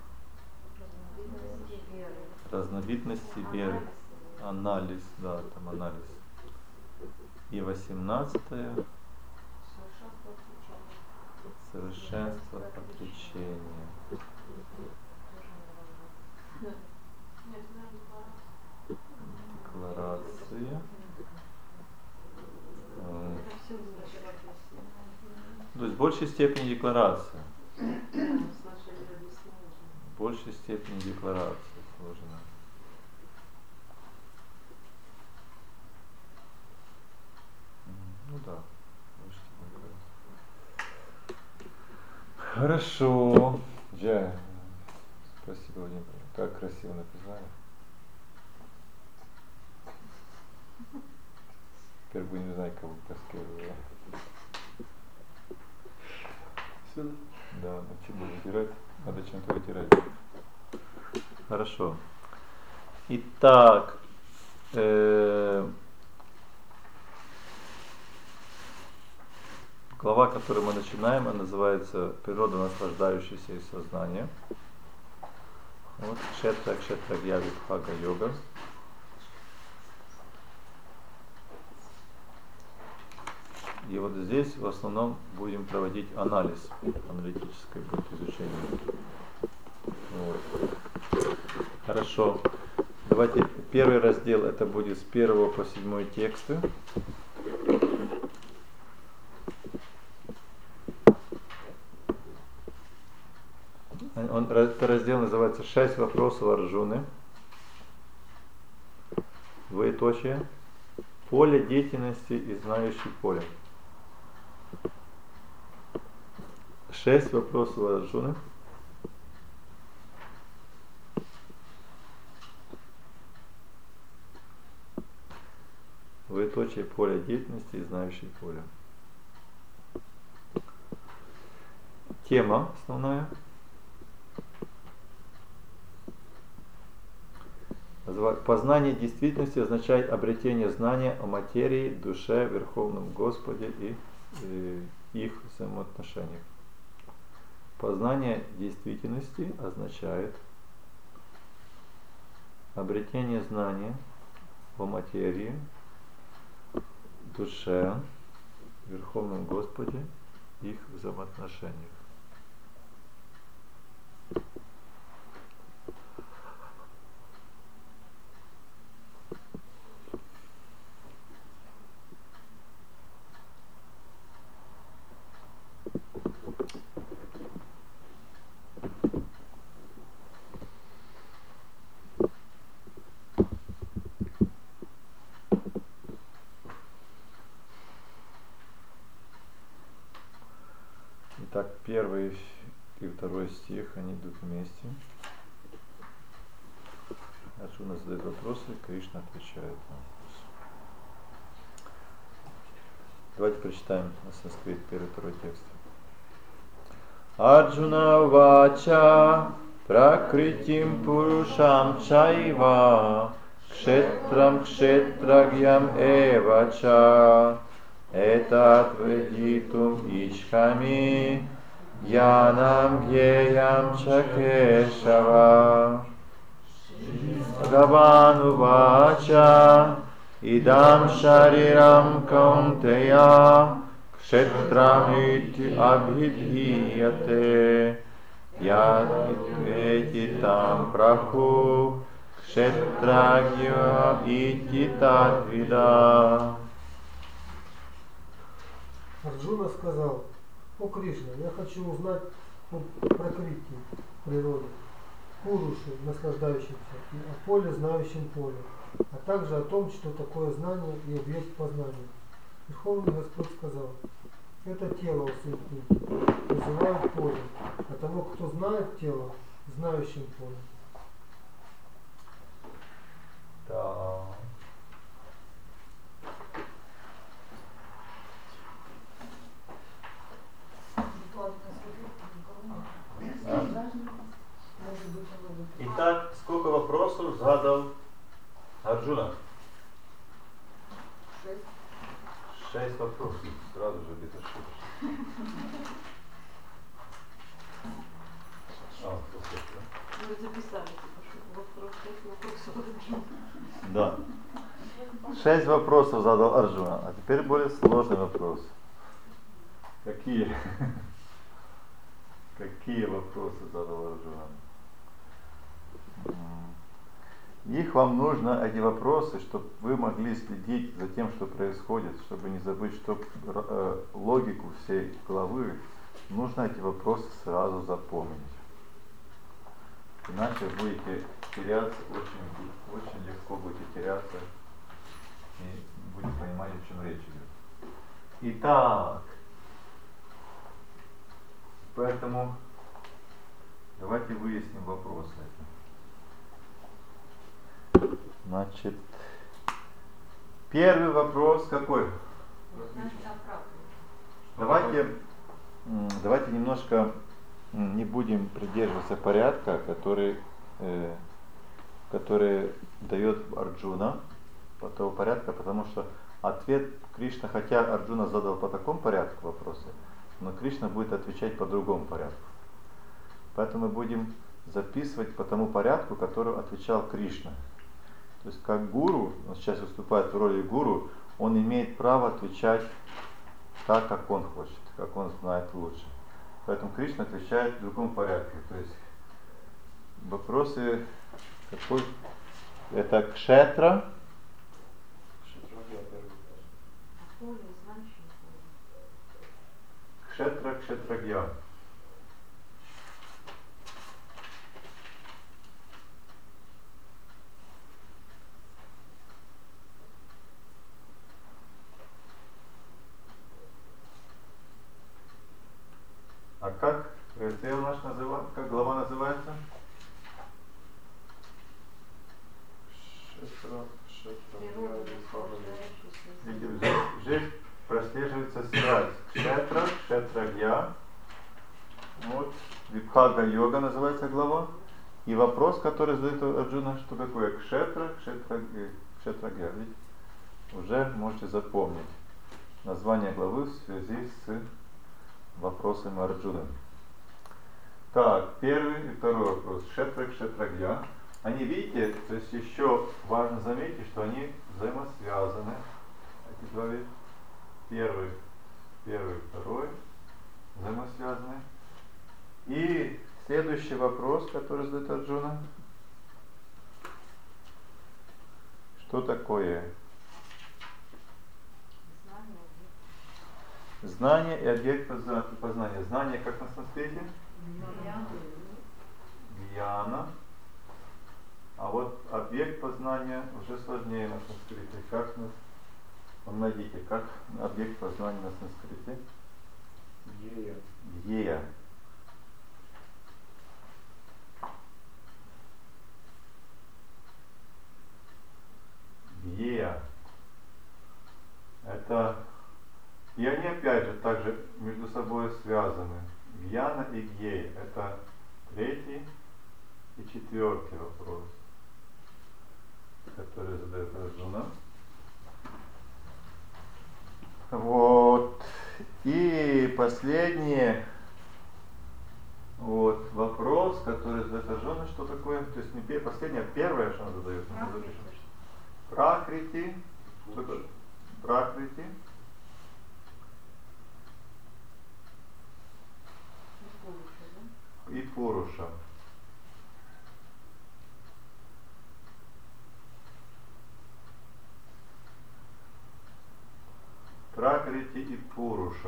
Разновидности веры. Анализ, да, там анализ. И 18. Совершенство отречения. Декларация. То есть в большей степени декларация. В большей степени декларация сложена. Ну да. Хорошо. Джай. Спасибо, Владимир. Как красиво написали. Теперь будем знать, кого поскидывала. Сюда? Да, надо чем вытирать. Надо чем-то вытирать. Хорошо. Итак, глава, которую мы начинаем, она называется «Природа, наслаждающаяся из сознания». Вот, Кшетра, Кшетрагья, Вибхага, Йога. И вот здесь в основном будем проводить анализ, аналитическое будет изучение. Вот. Хорошо. Давайте первый раздел, это будет с 1 по 7 тексты. Этот раздел называется «6 вопросов Арджуны». Двоеточие. Поле деятельности и знающий поле. 6 вопросов Арджуны. Двоеточие, поле деятельности и знающий поле. Тема основная. Познание действительности означает обретение знания о материи, душе, Верховном Господе и их взаимоотношениях. Познание действительности означает обретение знания о материи, душе, Верховном Господе, их взаимоотношениях. Итак, 1 и 2 стих, они идут вместе. Арджуна задает вопросы, Кришна отвечает на вопросы. Давайте прочитаем на санскрите 1 и 2 текст. Арджуна вача пракритим пурушам чайва кшетрам кшетрагьям эвача Этат ведитум ичхами янам геям чакешава Бхагавану вача идам шарирам каунтея кшетрамити абхидхияте ядити там праху кшетрагья ити тадвида. Арджуна сказал: «О Кришна, я хочу узнать о пракрити, природе, пуруши, наслаждающемся, и о поле, знающем поле, а также о том, что такое знание и объект познания». Верховный Господь сказал: «Это тело у Синтники называют полем, а того, кто знает тело, знающим полем». Да. Итак, сколько вопросов задал Арджуна? 6 вопросов. Сразу же где-то 6. Вы записали, вопросов Арджуна. Да. 6 вопросов задал Арджуна. А теперь более сложный вопрос. Какие? Какие вопросы задал Арджуна? Их вам нужно, эти вопросы, чтобы вы могли следить за тем, что происходит, чтобы не забыть, что логику всей главы, нужно эти вопросы сразу запомнить. Иначе будете теряться, очень легко будете теряться и будете понимать, о чем речь идет. Итак, поэтому давайте выясним вопросы. Значит, первый вопрос какой? Давайте немножко не будем придерживаться порядка, который дает Арджуна, по того порядка, потому что ответ Кришна, хотя Арджуна задал по такому порядку вопросы, но Кришна будет отвечать по другому порядку. Поэтому мы будем записывать по тому порядку, который отвечал Кришна. То есть как гуру, он сейчас выступает в роли гуру, он имеет право отвечать так, как он хочет, как он знает лучше. Поэтому Кришна отвечает в другом порядке. То есть вопросы какой? Это кшетра, Кшетрагья первый класс. А поле, знающее поле. кшетра, кшетрагья. А как раздел наш называется, как глава называется? Природа, Кшетрагья, Видите, здесь прослеживается связь. Кшетра, кшетрагья. Вот. Вибхага йога называется глава. И вопрос, который задает Арджуна, что такое кшетра, кшетрагья. Видите? Уже можете запомнить название главы в связи с вопросами Арджуны. Так, первый и второй вопрос. Кшетра, кшетрагья. Они, видите, то есть еще важно заметить, что они взаимосвязаны. Эти два вещи. Первый, второй взаимосвязаны. И следующий вопрос, который задает Арджуна. Что такое знание и объект познания? Знание как на санскрите? Гьяна. А вот объект познания уже сложнее на санскрите. Как найдите, как объект познания на санскрите? Ея. Ея. Ея. Это... И они опять же также между собой связаны. Гьяна и гьея. Это третий и четвертый вопрос, который задает Арджуна. Вот. И последний вот вопрос, который задает Арджуна, что такое? То есть не последнее, а первое, что он задает. Пракрити. Что такое? Пракрити. И Пуруша. Пракрити и Пуруша.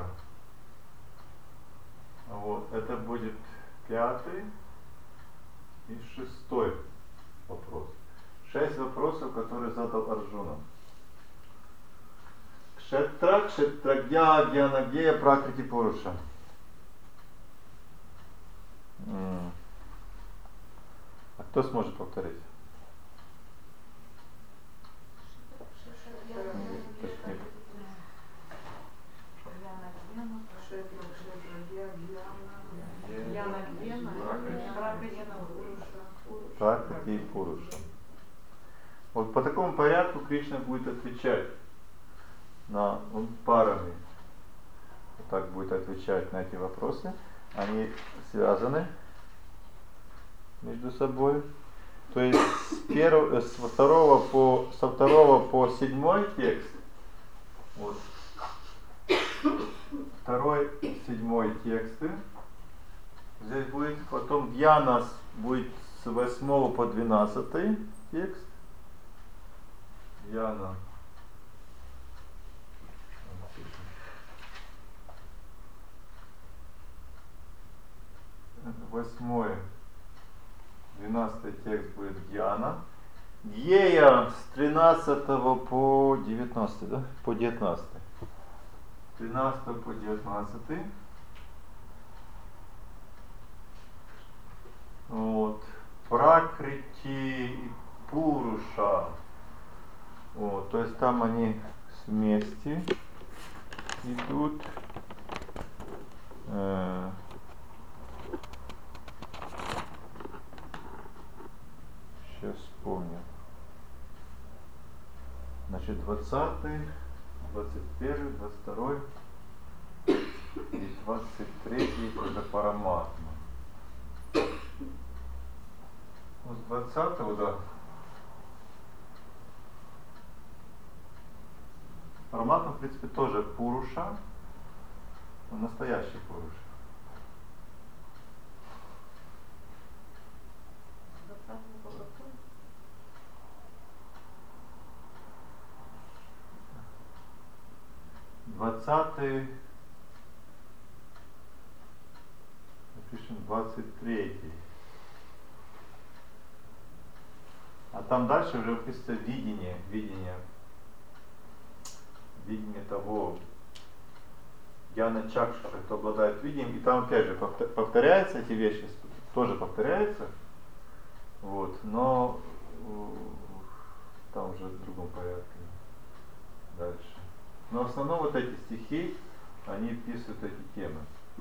Вот, это будет пятый и шестой вопрос. 6 вопросов, которые задал Арджуна. Кшетра, кшетрагья, гьянагьея, пракрити, Пуруша. А кто сможет повторить? Пракрити и Пуруша. Вот по такому порядку Кришна будет отвечать на парами. Вот так будет отвечать на эти вопросы. Они связаны между собой. То есть со второго по 7 текст. Вот. 2-7 тексты. Здесь будет потом Гьяна будет с 8 по 12 текст. Гьяна. 8, 12 текст будет Гьяна. Гьея с 13 по 19, да? По 19. 13 по 19. Вот. Пракрити и Пуруша. Вот. То есть там они вместе идут. Сейчас вспомню. Значит, 20, 21, 22 и 23 это Параматма. Вот с 20-го, да. Параматма, в принципе, тоже Пуруша. Он настоящий Пуруша. Двадцатый, напишем 23. А там дальше уже описывается видение того Гьяна Чакшуша, кто обладает видением. И там опять же повторяются эти вещи, тоже повторяются. Вот, но там уже в другом порядке. Дальше. Но в основном вот эти стихи, они вписывают эти темы.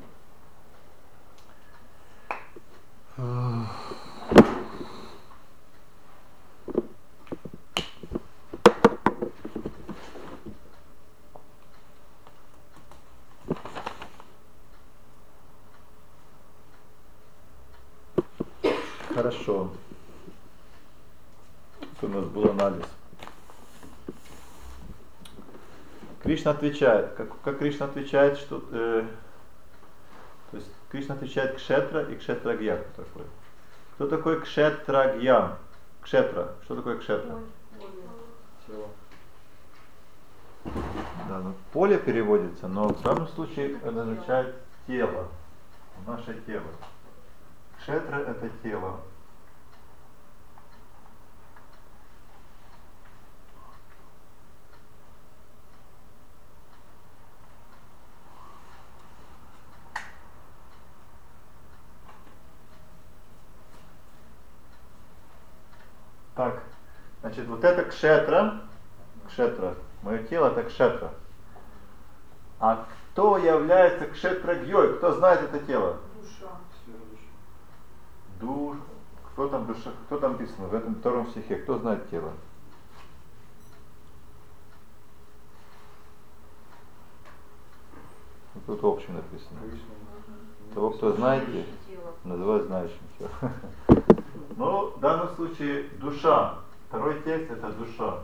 Хорошо. Тут у нас был анализ. Кришна отвечает, как Кришна отвечает, что то есть Кришна отвечает кшетра и кшетрагья. Кто такой? Кто такой кшетрагья? Кшетра. Что такое кшетра? Тело. Да, ну, поле переводится, но в данном случае это означает тело. Наше тело. Кшетра это тело. Так, значит, вот это кшетра, мое тело это кшетра. А кто является кшетрагьей? Кто знает это тело? Душа. Сфера души. Душ. Кто там душа? Кто там написано в этом втором стихе? Кто знает тело? Тут общем написано. Кришна. Того, кто знаете, называют знающим тело. Но в данном случае душа. Второй текст это душа.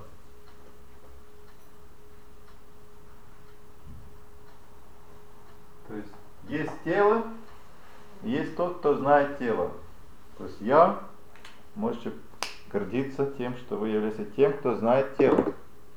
То есть тело, есть тот, кто знает тело. То есть можете гордиться тем, что вы являетесь тем, кто знает тело.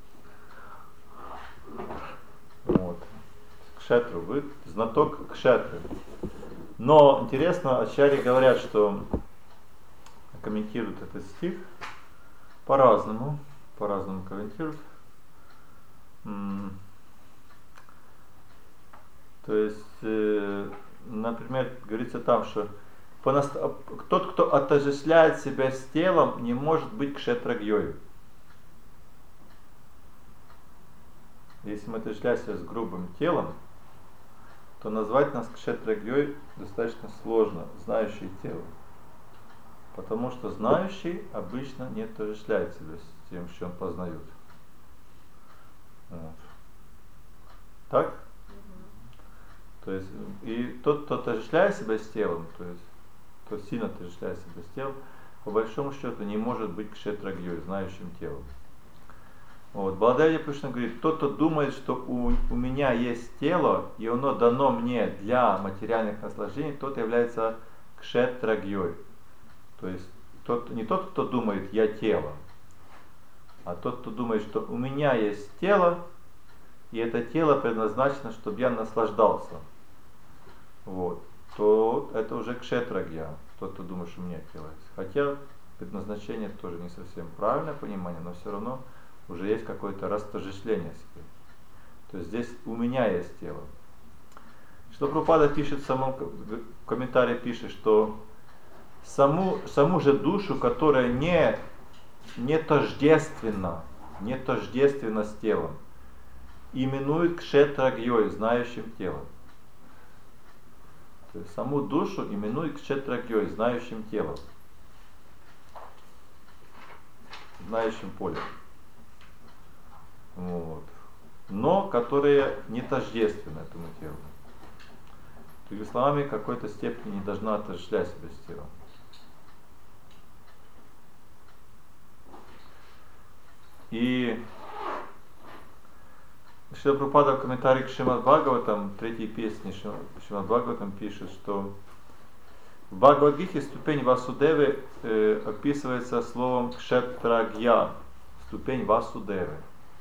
Вот. Кшетру, вы знаток кшетры. Но интересно, ачарьи говорят, что комментируют этот стих по-разному комментируют. То есть, например, говорится там, что тот, кто отождествляет себя с телом, не может быть кшетрагьей. Если мы отождествляем себя с грубым телом, то назвать нас кшетрагьей достаточно сложно, знающий тело. Потому что знающий обычно не отождествляет себя с тем, что он познает. Вот. Так? То есть, и тот, кто отождествляет себя с телом, то есть, кто сильно отождествляет себя с телом, по большому счету не может быть кшетрагьей, знающим телом. Вот. Баладевья Кришна говорит, тот, кто думает, что у меня есть тело, и оно дано мне для материальных наслаждений, тот является кшетрагьей. То есть не тот, кто думает «я тело», а тот, кто думает, что у меня есть тело, и это тело предназначено, чтобы я наслаждался. Вот. То это уже кшетрагья, тот, кто думает, что у меня тело есть. Хотя предназначение тоже не совсем правильное понимание, но все равно уже есть какое-то растождествление себе. То есть здесь у меня есть тело. Что Прабхупада пишет в самом комментарии, пишет, что саму же душу, которая не тождественна с телом, именует кшетрагьей, знающим телом. То есть саму душу именует кшетрагьей, знающим телом, знающим полем. Вот. Но которые не тождественны этому телу. Другими словами, в какой-то степени не должна отождествлять себя с телом. И Шрила Прабхупада в комментарии к Шримад Бхагаватам, третьей песни Шримад Бхагаватам пишет, что в Бхагавад-гите ступень Васудевы описывается словом Кшетрагья, ступень Васудевы.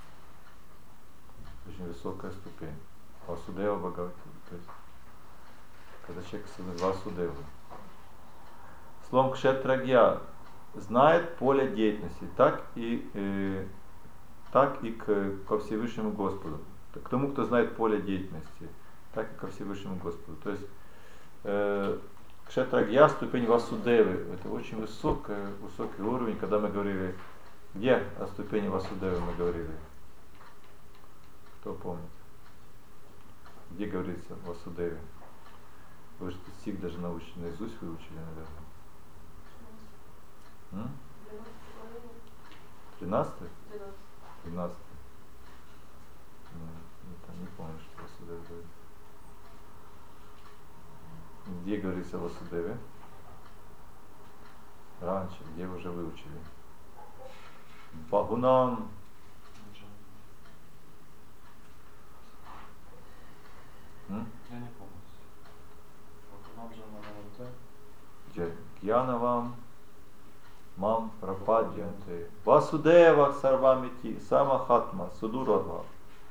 Очень высокая ступень. Васудева Бхагавати. То есть, когда человек становится Васудевой. Словом Кшетрагья знает поле деятельности, так и ко Всевышнему Господу. К тому, кто знает поле деятельности, так и ко Всевышнему Господу. То есть Кшетрагья, ступень Васудевы, это очень высокий уровень. Когда мы говорили, где о ступени Васудевы мы говорили? Кто помнит? Где говорится о Васудеве? Вы же стих даже наизусть выучили, наверное. 13-й? 13. Не помню, что Васудева говорит. Где говорится о Васудеве? Раньше, где уже выучили? Бхагунам. Я не помню. Бхагунам же на Где? Гьянавам мам прападьянте. Васудева сарвамити самахатма судурадва.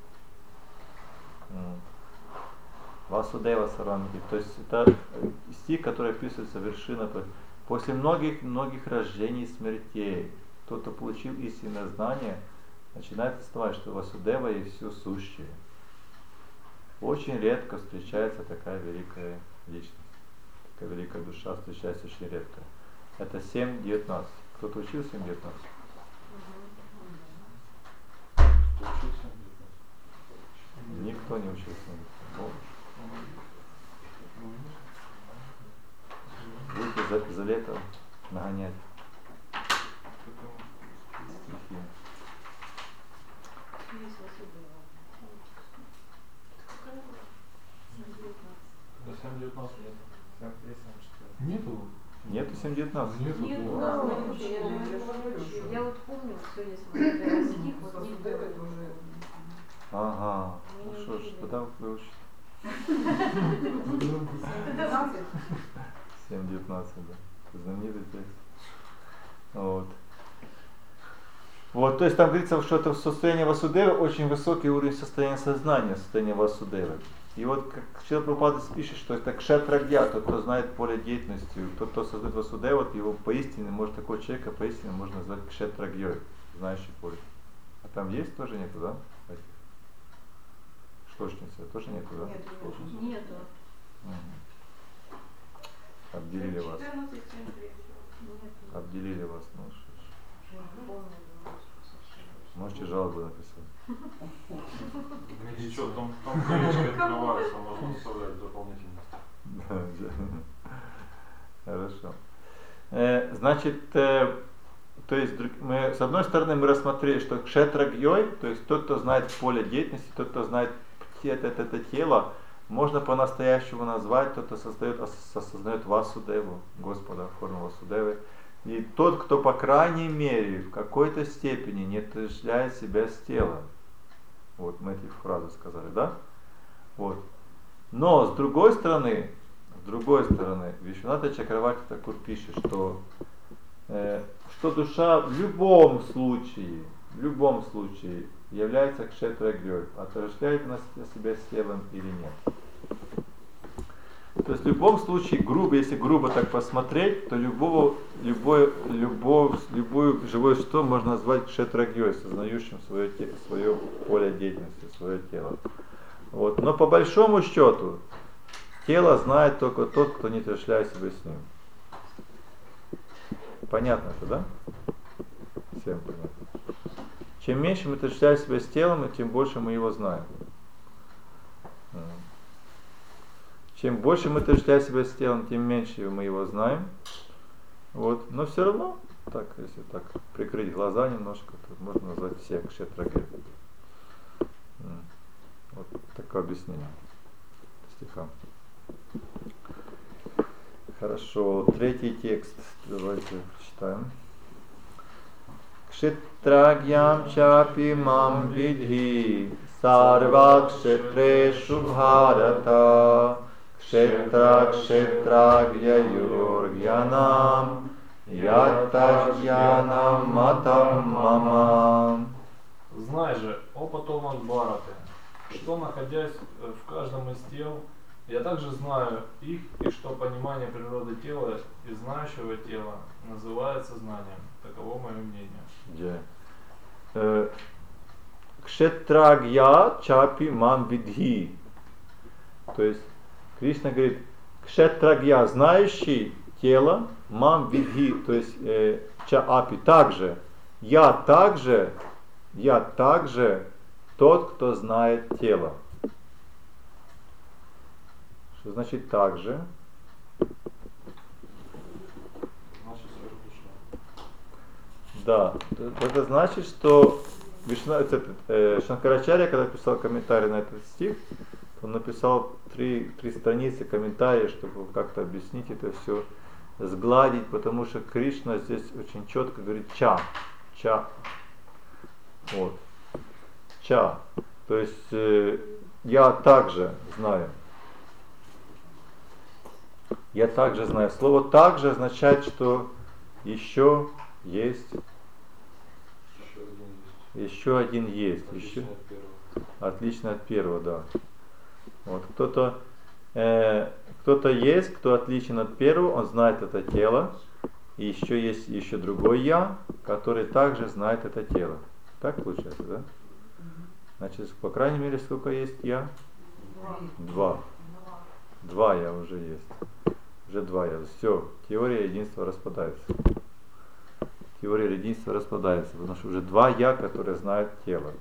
Васудева сарвамити. То есть это стих, который описывается вершина. После многих рождений и смертей, тот, кто получил истинное знание, начинает осознавать, что Васудева есть все сущее. Очень редко встречается такая великая личность. Такая великая душа встречается очень редко. Это 7.19. Кто-то учил 7.19? Никто не учился. Будете за лето нагонять стихи. До 7.19 нет. 7.3, 7.4. Нету? Нету 7.19? Нету. Я вот помню, все я смотрела стих, вот не Васудева помню. тоже. Ага. Ну что ж, тогда выучите. 7.19, да. Знаменитый текст. Вот, то есть там говорится, что это состояние Васудевы, очень высокий уровень состояния сознания, состояние Васудевы. И вот как Шрила Прабхупада пишет, что это Кшетрагья, тот, кто знает поле деятельности, тот, кто создает Васудеву, вот его поистине, может, такого человека поистине можно назвать Кшетрагьей, знающий поле. А там есть тоже нету, да? Штучница тоже нету, да? Нету. Угу. Обделили вас. 14, 7, 3. Обделили вас, ну что ж. Я помню, Можете жалобу написать. И что, там колечко открывается, можно вставлять дополнительность. Хорошо. Значит, то есть мы, с одной стороны, мы рассмотрели, что Кшетрагьей, то есть тот, кто знает поле деятельности, тот, кто знает это тело, можно по-настоящему назвать тот, кто осознает Васудеву, Господа, форму Васудевы. И тот, кто, по крайней мере, в какой-то степени не отождествляет себя с телом. Вот, мы эти фразы сказали, да? Вот. Но, с другой стороны, Вишванатха Чакраварти Такур пишет, что душа в любом случае является кшетрагьей, отождествляет она себя с телом или нет. То есть в любом случае, если грубо так посмотреть, то любое живое существо можно назвать кшетрагьей, сознающим свое поле деятельности, свое тело. Вот. Но по большому счету, тело знает только тот, кто не отождествляет себя с ним. Понятно это, да? Всем понятно. Чем меньше мы отождествляем себя с телом, тем больше мы его знаем. Чем больше мы отождествляем себя с телом, тем меньше мы его знаем. Вот. Но все равно, так, если так прикрыть глаза немножко, то можно назвать все кшетрагьей. Вот такое объяснение стиха. Хорошо, третий текст. Давайте прочитаем. Кшетрагьям чапи мам видхи Sarva kshetreshu bharata kshetra kshetragyayorgyanam yatajyanam matam mama. Знай же, о потомок Бхараты, что, находясь в каждом из тел, я также знаю их, и что понимание природы тела и знающего тела называется знанием. Таково мое мнение. Кшетрагья чапи мам видхи. То есть Кришна говорит, кшетрагья, знающий тело, мам видхи, то есть чапи, также, я также тот, кто знает тело. Что значит также? Значит, сверхдуша. Да, это значит, что Шанкарачарья, когда писал комментарий на этот стих, он написал три страницы комментариев, чтобы как-то объяснить это все, сгладить, потому что Кришна здесь очень четко говорит ча. Вот. Ча. То есть я также знаю. Я также знаю. Слово также означает, что еще есть. Еще один есть. Еще отлично от первого, да. Вот кто-то есть, кто отличен от первого, он знает это тело. И еще есть еще другой я, который также знает это тело. Так получается, да? Значит, по крайней мере, сколько есть я? Два. Два я уже есть. Уже два я. Все, теория единства распадается. Теория единства распадается, потому что уже два я, которые знают тело.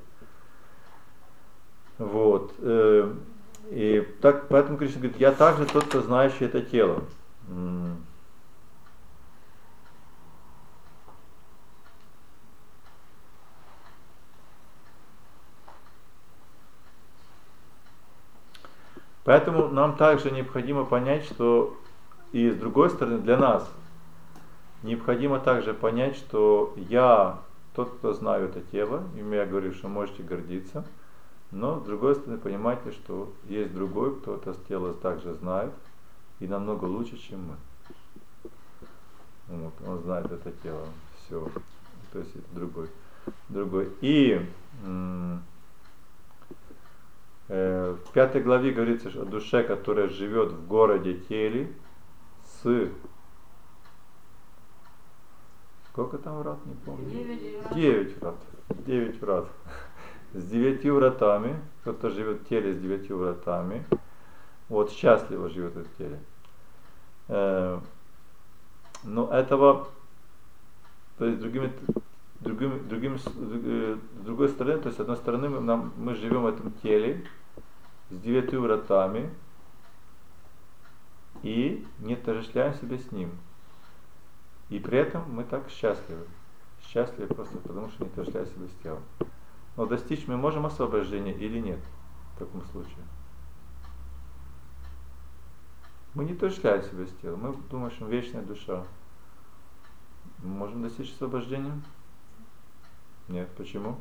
Вот. И так, поэтому Кришна говорит, я также тот, кто знающий это тело. Поэтому нам также необходимо понять, что и с другой стороны для нас необходимо также понять, что я тот, кто знаю это тело, и я говорю, что можете гордиться, но с другой стороны понимайте, что есть другой, кто это тело также знает и намного лучше, чем мы. Вот, он знает это тело, все, то есть это другой. И в 5 главе говорится о душе, которая живет в городе теле с... Сколько там врат, не помню? 9 врат. 9 врат. С 9 вратами. Кто-то живет в теле с 9 вратами. Вот счастливо живет в теле. Но этого, то есть с другой стороны, то есть с одной стороны мы живем в этом теле с 9 вратами и не отождествляем себя с ним. И при этом мы так счастливы. Счастливы просто потому, что не отождествляем себя с телом. Но достичь мы можем освобождения или нет в таком случае? Мы не отождествляем себя с телом. Мы думаем, что вечная душа. Мы можем достичь освобождения? Нет. Почему?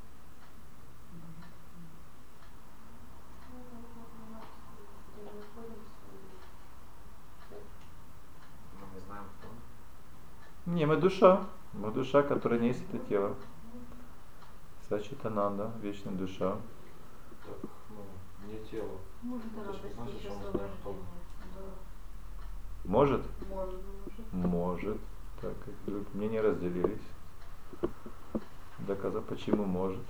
Мы не знаем, кто. Не, мы душа. Мы душа, которая не есть это тело. Сачитананда, вечная душа. Так, не тело. Может, Это она же не значит, достичь что мы знаем, кто мы. освобождения. Может? Может. Может. Так, мнения разделились. Доказать, почему может.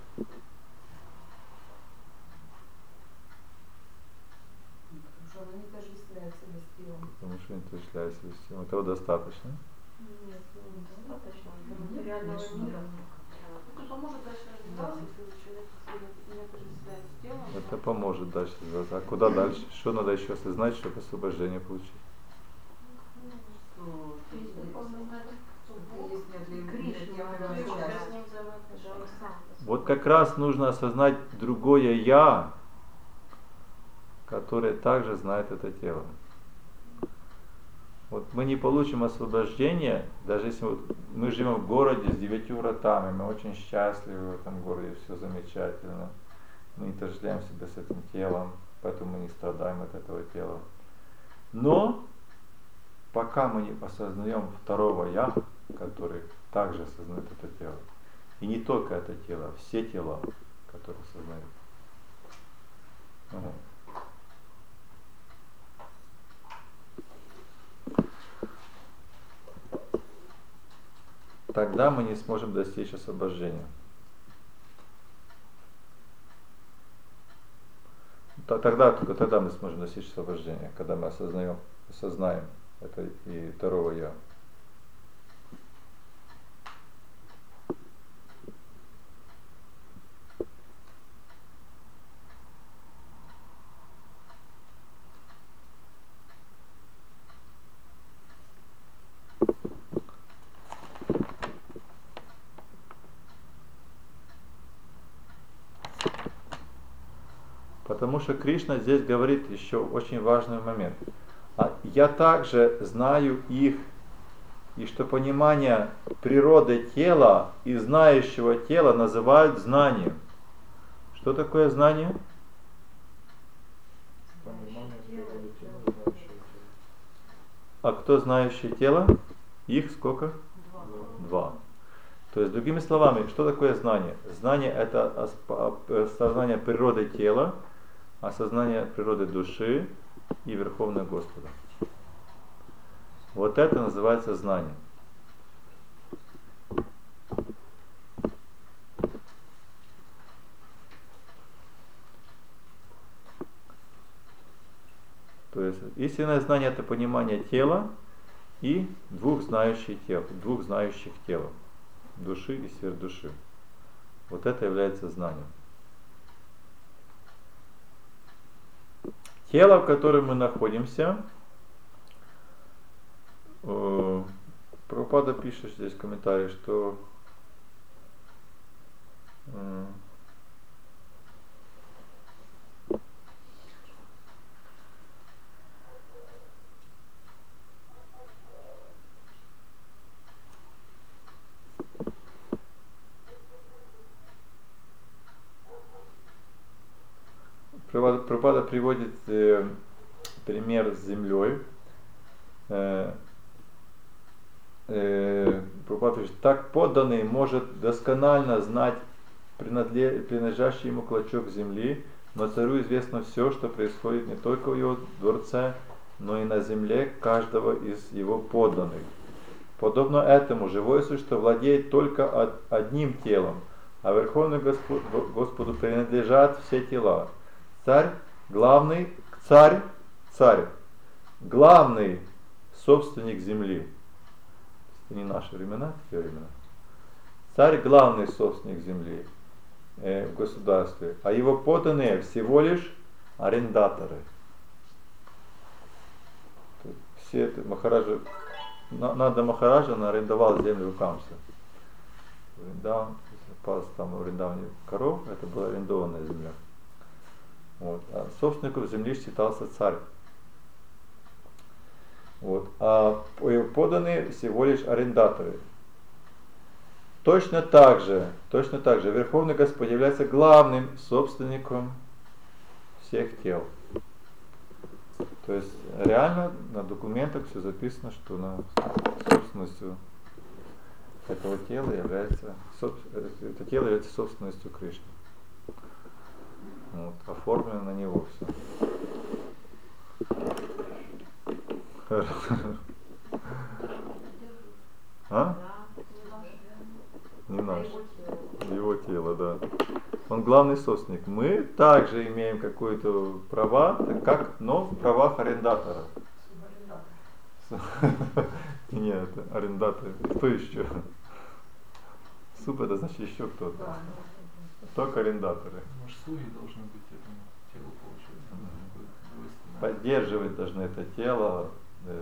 Потому что она не отождествляет себя с телом. Потому что не отождествляет себя с телом. Этого достаточно. Нет, недостаточно. Для Нет, материального конечно, мира. Это поможет дальше развиваться, если человек не отождествляет с телом. Это поможет дальше развиваться. А куда дальше? Что надо еще осознать, чтобы освобождение получить? Что Есть духовный знак, что Бог, есть неотъемлемая Кришна, часть. с ним взаимоотношения. Вот как раз нужно осознать другое «я», которое также знает это тело. Вот мы не получим освобождение, даже если вот мы живем в городе с 9 вратами, мы очень счастливы в этом городе, все замечательно. Мы не отождествляем себя с этим телом, поэтому мы не страдаем от этого тела. Но пока мы не осознаем второго я, который также осознает это тело, и не только это тело, а все тела, которые осознают. Тогда мы не сможем достичь освобождения. Только тогда мы сможем достичь освобождения, когда мы осознаем это и второго я. Потому что Кришна здесь говорит еще очень важный момент. Я также знаю их, и что понимание природы тела и знающего тела называют знанием. Что такое знание? Понимание природы тела, знающего тела. А кто знающий тело? Их сколько? Два. То есть, другими словами, что такое знание? Знание — это осознание природы тела, осознание природы души и Верховного Господа. Вот это называется знание. То есть истинное знание — это понимание тела и двух знающих тел, души и сверхдуши. Вот это является знанием. Тело, в котором мы находимся, Прабхупада пишет здесь в комментарии, что Прабхупада приводит пример с землей. Прабхупада пишет: так подданный может досконально знать принадлежащий ему клочок земли, но царю известно все, что происходит не только в его дворце, но и на земле каждого из его подданных. Подобно этому живое существо владеет только одним телом, а Верховному Господу принадлежат все тела. Царь, главный собственник земли. Это не наши времена, те времена. Царь главный собственник земли в государстве, а его подданные всего лишь арендаторы. Все это Махараджа, Нанда Махараджа арендовал землю в Камсе. Пас там в Вриндаване коров, это была арендованная земля. Вот. А собственником земли считался царь. Вот. А подданные всего лишь арендаторы. Точно так же Верховный Господь является главным собственником всех тел. То есть реально на документах все записано, что собственностью этого тела является собственностью Кришны. Вот, оформлено на него все. А? Не наш. Его тело, да. Он главный собственник. Мы также имеем какие-то права, но в правах арендатора. Нет, арендатор. Кто еще? Суп — это значит еще кто-то. Только арендаторы. Может, слуги должны быть этому телу, получается. Поддерживать должны это тело,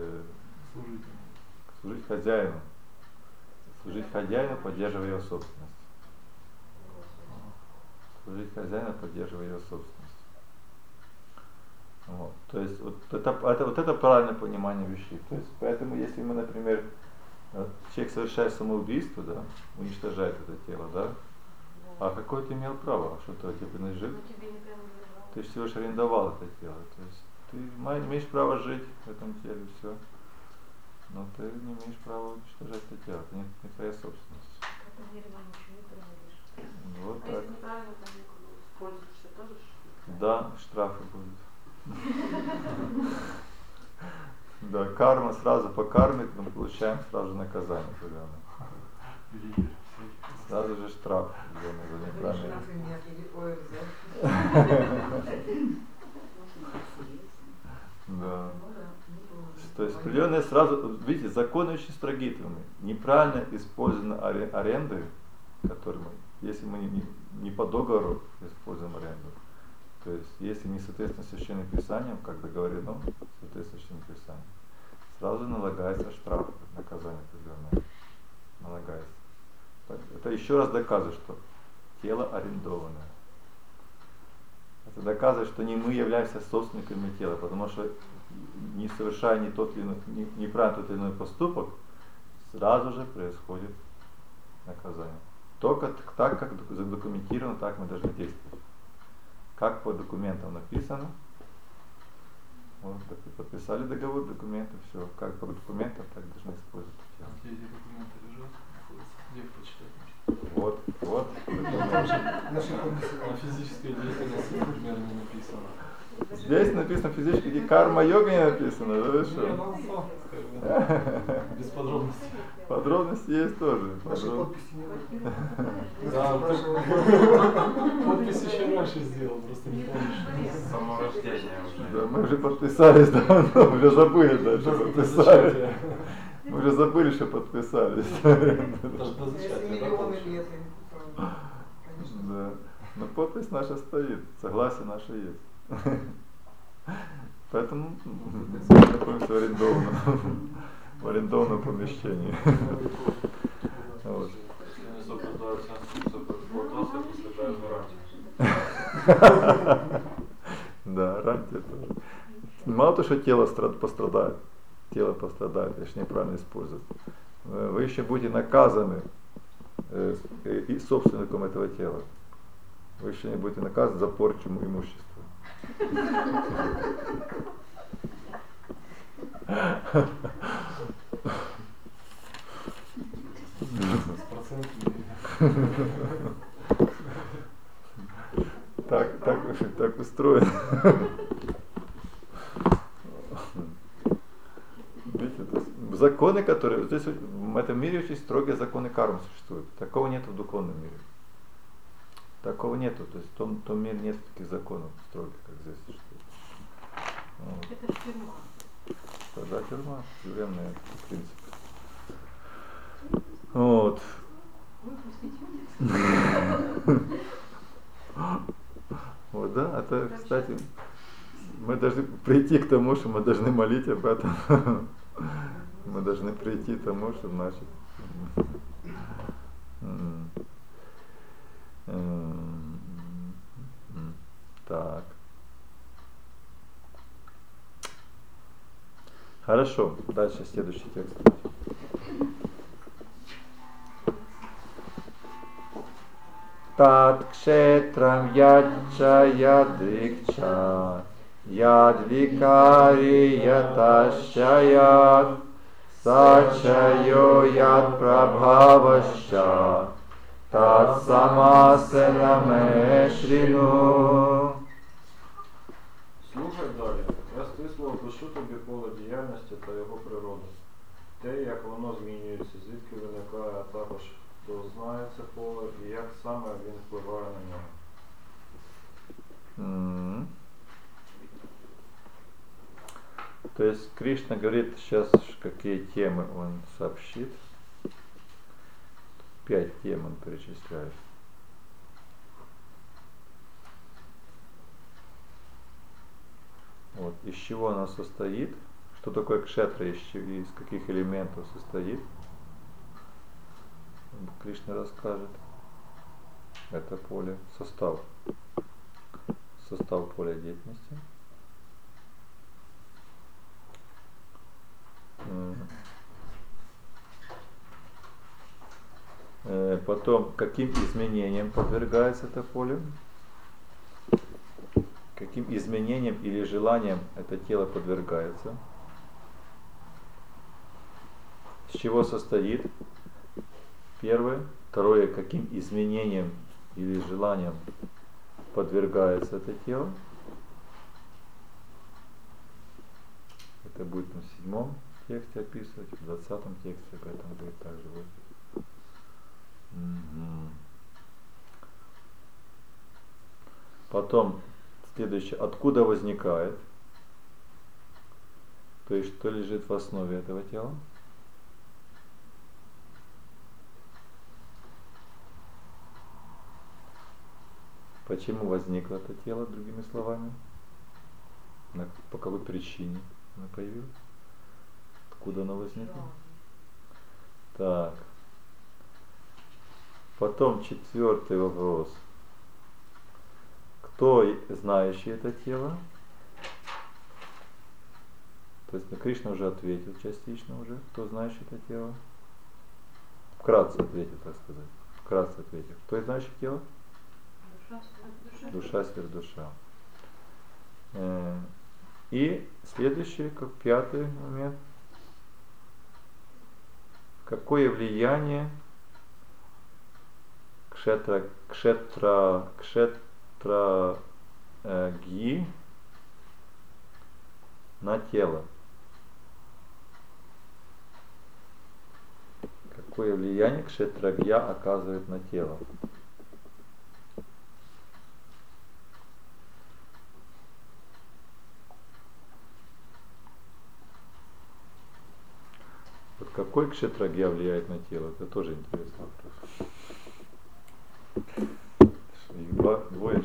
служить хозяину. Служить хозяину, поддерживая его собственность. Служить хозяину, поддерживая его собственность. Вот. То есть вот это правильное понимание вещей. То есть, поэтому если мы, например, человек совершает самоубийство, да, уничтожает это тело, да, А какое ты имел право? Что ты тебе принадлежит? Ну, тебе не принадлежало. Ты всего лишь арендовал это тело. То есть ты имеешь право жить в этом теле, все. Но ты не имеешь права уничтожать это тело. Это не твоя собственность. В этом мире вам ничего не принадлежит. Вот А так. если неправильно там пользуешься, тоже Да, штрафы будут. Да, карма сразу по карме мы получаем сразу наказание определенное. Сразу же штраф за неправильное. Например, или ОРЗ. Да. Ну да, не должен. То есть определенные сразу, видите, законы очень строги. Неправильно использованы аренды, которые мы, если мы не по договору используем аренду, то есть если не соответственно священным писаниям, как договорено, соответственно священным писаниям, сразу налагается штраф, наказание определенное налагается. Это еще раз доказывает, что тело арендованное. Это доказывает, что не мы являемся собственниками тела, потому что не совершая не тот или иной, неправильно тот или иной поступок, сразу же происходит наказание. Только так, как задокументировано, так мы должны действовать. Как по документам написано, вот, подписали договор, документы, все. Как по документам, так должны использовать тело. Где эти документы лежат, находятся? Где их почитать можно? Вот. Наши комиссии. На физической деятельности, например, не написано. Здесь написано физически, где карма-йога не написано, да вы Не, что? ну, как бы, без подробностей. Подробности есть тоже. Наши Подробности. подписи не было. Да, ты подпись еще раньше сделал, просто не помнишь. С самого рождения уже. Да, мы уже подписались давно, уже забыли, да, что подписались. Мы уже забыли, что подписались. Даже до Если зачатия, да, миллионы получается? лет, я не помню. Конечно. Да. Но подпись наша стоит, согласие наше есть. Поэтому находимся в арендованном помещении. Вот. Если не соблюдают инструкцию по эксплуатации, то следует гарантию. Да, рантия тоже. Мало того, что тело пострадает, если неправильно использовать, вы еще будете наказаны и собственником этого тела. Вы еще не будете наказаны за порчу имущества. Так устроено. Видите, то есть законы, которые здесь в этом мире очень строгие законы кармы существуют. Такого нет в духовном мире. Такого нету. То есть в том мире нет таких законов строгих, как здесь существует. Вот. это тюрьма. Тогда тюрьма, тюремная, в принципе. Вот. Вот, да, это, кстати, мы должны прийти к тому, что мы должны молить об этом. Мы должны прийти к тому, что значит. Так. Хорошо, дальше следующий текст. Тат кшетрам яча ядикча ядвикари яташчаят сачайо яд прабхаваща тат самасенаме шрину. Слухай далі. Я стисло опишу тобі поле діяльності та його природи. Те, як воно змінюється, звідки виникає, а також хто знає це поле і як саме він впливає на нього. То есть Кришна говорит сейчас, какие темы он сообщит. 5 тем он перечисляет. Вот. Из чего она состоит? Что такое кшетра, из каких элементов состоит? Кришна расскажет. Это поле, состав поля деятельности. Потом, каким изменениям подвергается это поле? Каким изменениям или желаниям это тело подвергается? С чего состоит? Первое. Второе. Каким изменениям или желаниям подвергается это тело? Это будет на 7 тексте описывать, в 20 тексте об этом будет также будет. Потом следующее. Откуда возникает? То есть что лежит в основе этого тела? Почему возникло это тело, другими словами? По какой причине оно появилось? Откуда оно возникло? Так. Потом 4-й вопрос. Кто знающий это тело? То есть Кришна уже ответил частично уже. Кто знающий это тело? Вкратце ответил, так сказать. Вкратце ответил. Кто знающий тело? Душа, сверхдуша. И следующий, как 5-й момент. Какое влияние кшетраги на тело? Какое влияние кшетрагья оказывает на тело? Вот какой кшетрагья влияет на тело? Это тоже интересный вопрос. Двое.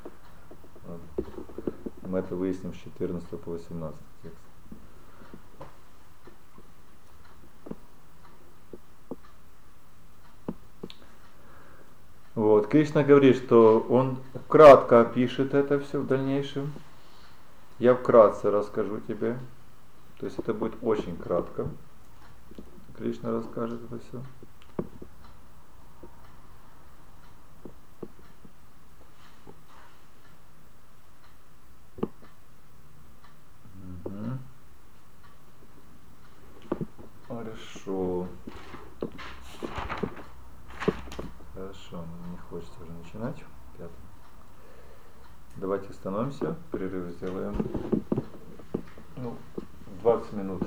Мы это выясним с 14 по 18 текст. Вот. Кришна говорит, что он кратко опишет это все в дальнейшем. Я вкратце расскажу тебе. То есть это будет очень кратко. Кришна расскажет это все. Хорошо. Хорошо, не хочется уже начинать. 5. Давайте остановимся, перерыв сделаем. 20 минут.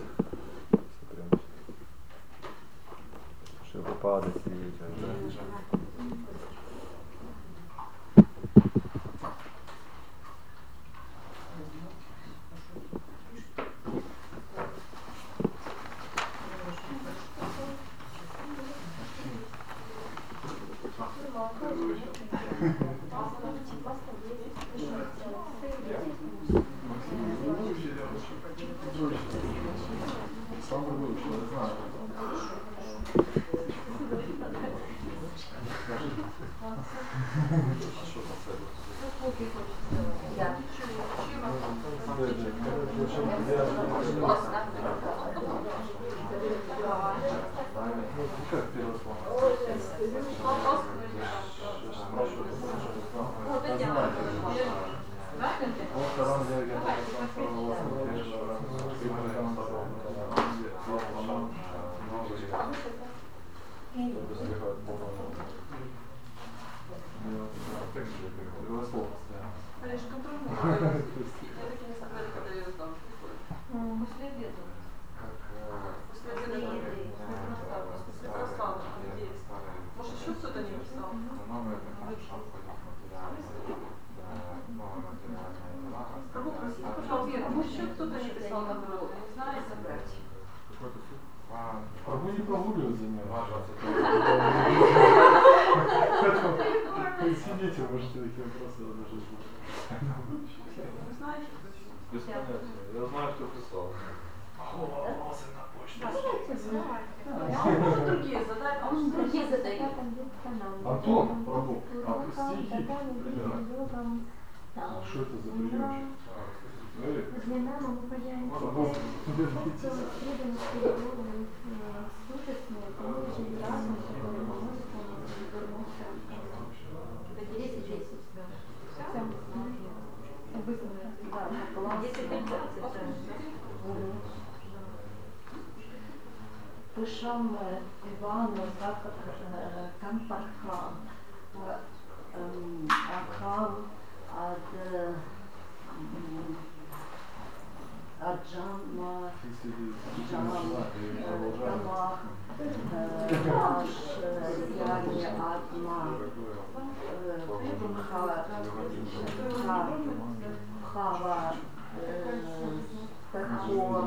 Чтобы падать и лежать. Вы не прогуливать за меня. Сидите, можете такие вопросы задать. Без понятия. Я знаю, кто писал. Вопросы на почту. Другие задают. Антон, пробу. А стихи? Что это за приемчик? Возле нами мы появимся преданность переводом слушать, но это мы же разум, который поможет нам розвернувся. Это 10. Да. Вся? Все. Быстро. Да, класс. 10-15, да. Мгм. Пишем Ивану Кампархан. Ахам Аджама Тамах Аш Яни Атма Хава Тако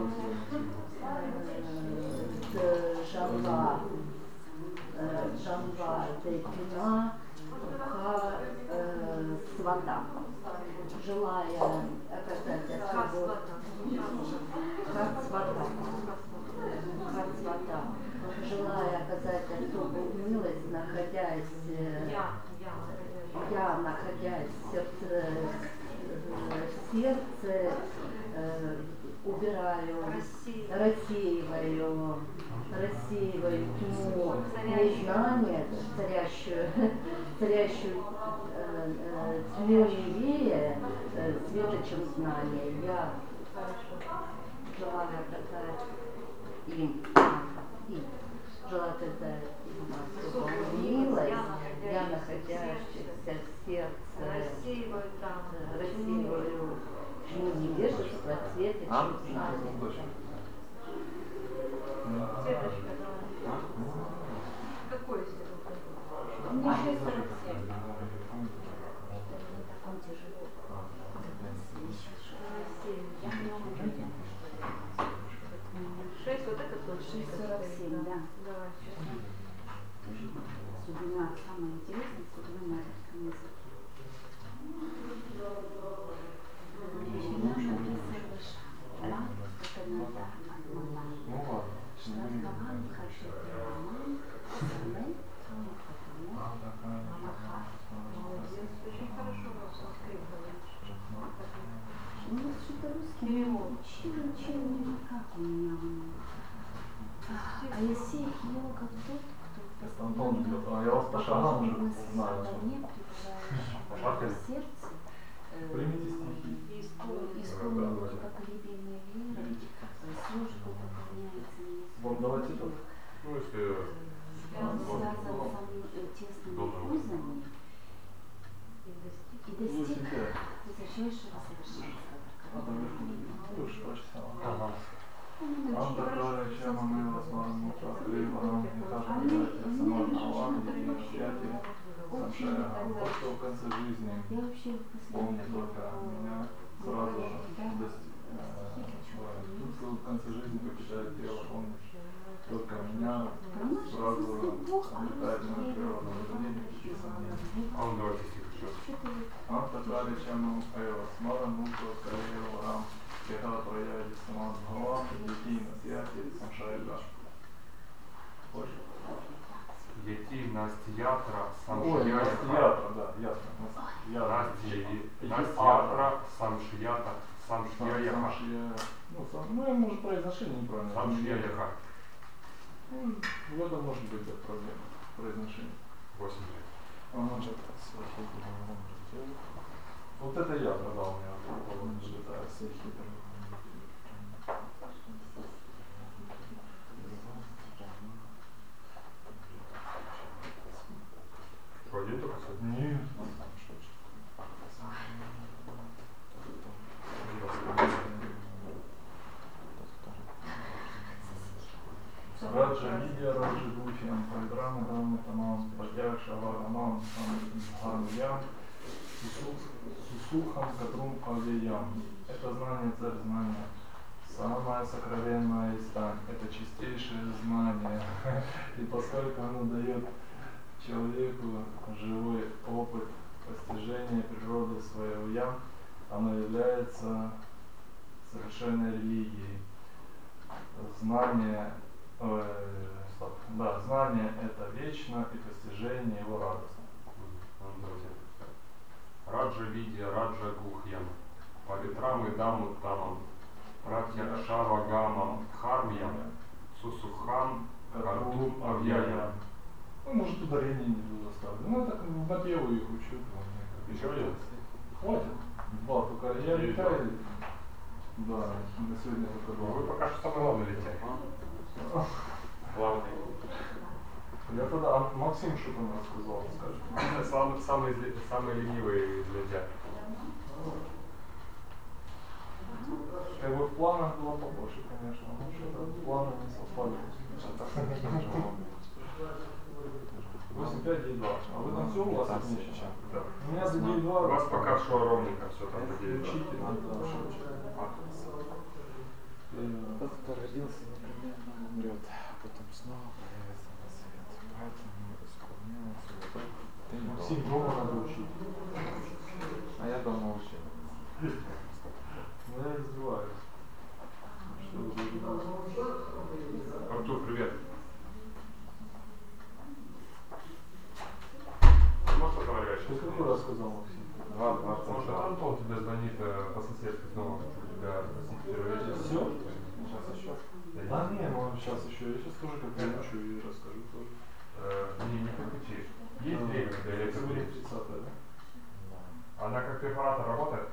Джамва Депина Ха Свата. Желая оказать особую Хацвата. Желая оказать особую милость, находясь сердце, убираю, рассеиваю тьму незнания, царящую тьмевее светочем знания. Я желаю оказать им желаю оказать им особую милость, я находящаяся в сердце рассеиваю тьму невежества, светочем знания. Светочка, давай. Какой из этого? Мне 6:47. Он тяжело. Я много не делаю. 6, вот это точно. 6:47, да. Давай, сейчас. Судьба самая интересная, судьба на русском языке. Очень хорошо санскрит говоришь. Ну, что-то русский не учил никак у меня. А если йога тот, кто Антон идет. Я вас по шагам уже знаю. в сердце, Примите стихи. исполнил поколебимые веры, службу поклоняется мне. Вам давайте тут. Ну, если Связан тесными узами и достиг высочайшего совершенства. Ага. Что в конце жизни Я вообще помни только меня сразу тут в конце жизни покидает тело, помнишь только меня сразу обретает мою природу. он давайте стих еще. Антакари чану эва смара муко калева рам кеха прояди самад бхава дитина сяти самшайга. Хочешь? Дети Настиятра Ой, Самшияка. Настиятра, да, ясно. Настиятра Самшията. Самшияка. Ну, может, произношение неправильно. Самшияка. В этом может быть проблема. Произношение. 8 лет. Вот это я продал мне. Это сехидр. Что, один только сегодня? Нет. Раджа Видя, Раджа Гуфиям, программа Рамма Тамам, Падьяша Варамам, Самбхармьям, Сусухам Катрум Авьям. Это знание, царь знания. Самое сокровенное из тайн. Это чистейшее знание. И поскольку оно дает человеку живой опыт постижения природы своего я, оно является совершенной религией. Знание это вечно, и постижение его радостно. Раджа Видья, Раджа Гухьям, Павитрам и Даму Тамам, Пратьякшава Гамам Дхармьям, Сусухам Картум Авьяям. Ну, может, ударение не было ставлю. Ну, я так на делу их учу. Еще один? Хватит. Два только. Я летаю. Да, на сегодня только Ну, два. вы пока что самый главный летяй. Главный. Я тогда, а Максим что-то мне сказал, скажи. Самый ленивый летяй. Как бы в планах было побольше, конечно, но что-то планы не совпали. 8-5, 9-2. А вы там все у вас отмечено? Да. У меня за 9-2. У вас пока что ровненько все там по 9. Учитель, да, Тот, кто родился непременно умрет, а потом снова появится на свет. Поэтому исполняется вот это. Ты не Максим, должен. дома надо учить. А я дома учил. Ну я издеваюсь. Что вы будете? Артур, привет. Ты можешь разговаривать Что сейчас? ты раз сказал, Максим? Может, Антон тебе звонит по соседству снова, у тебя спросить первый вечер. Все? Сейчас еще. Да не, ну сейчас еще. Я сейчас тоже как выучу и расскажу тоже. Не кричишь. Есть время для Сегодня лекции? 30, да? Она как перфоратор работает?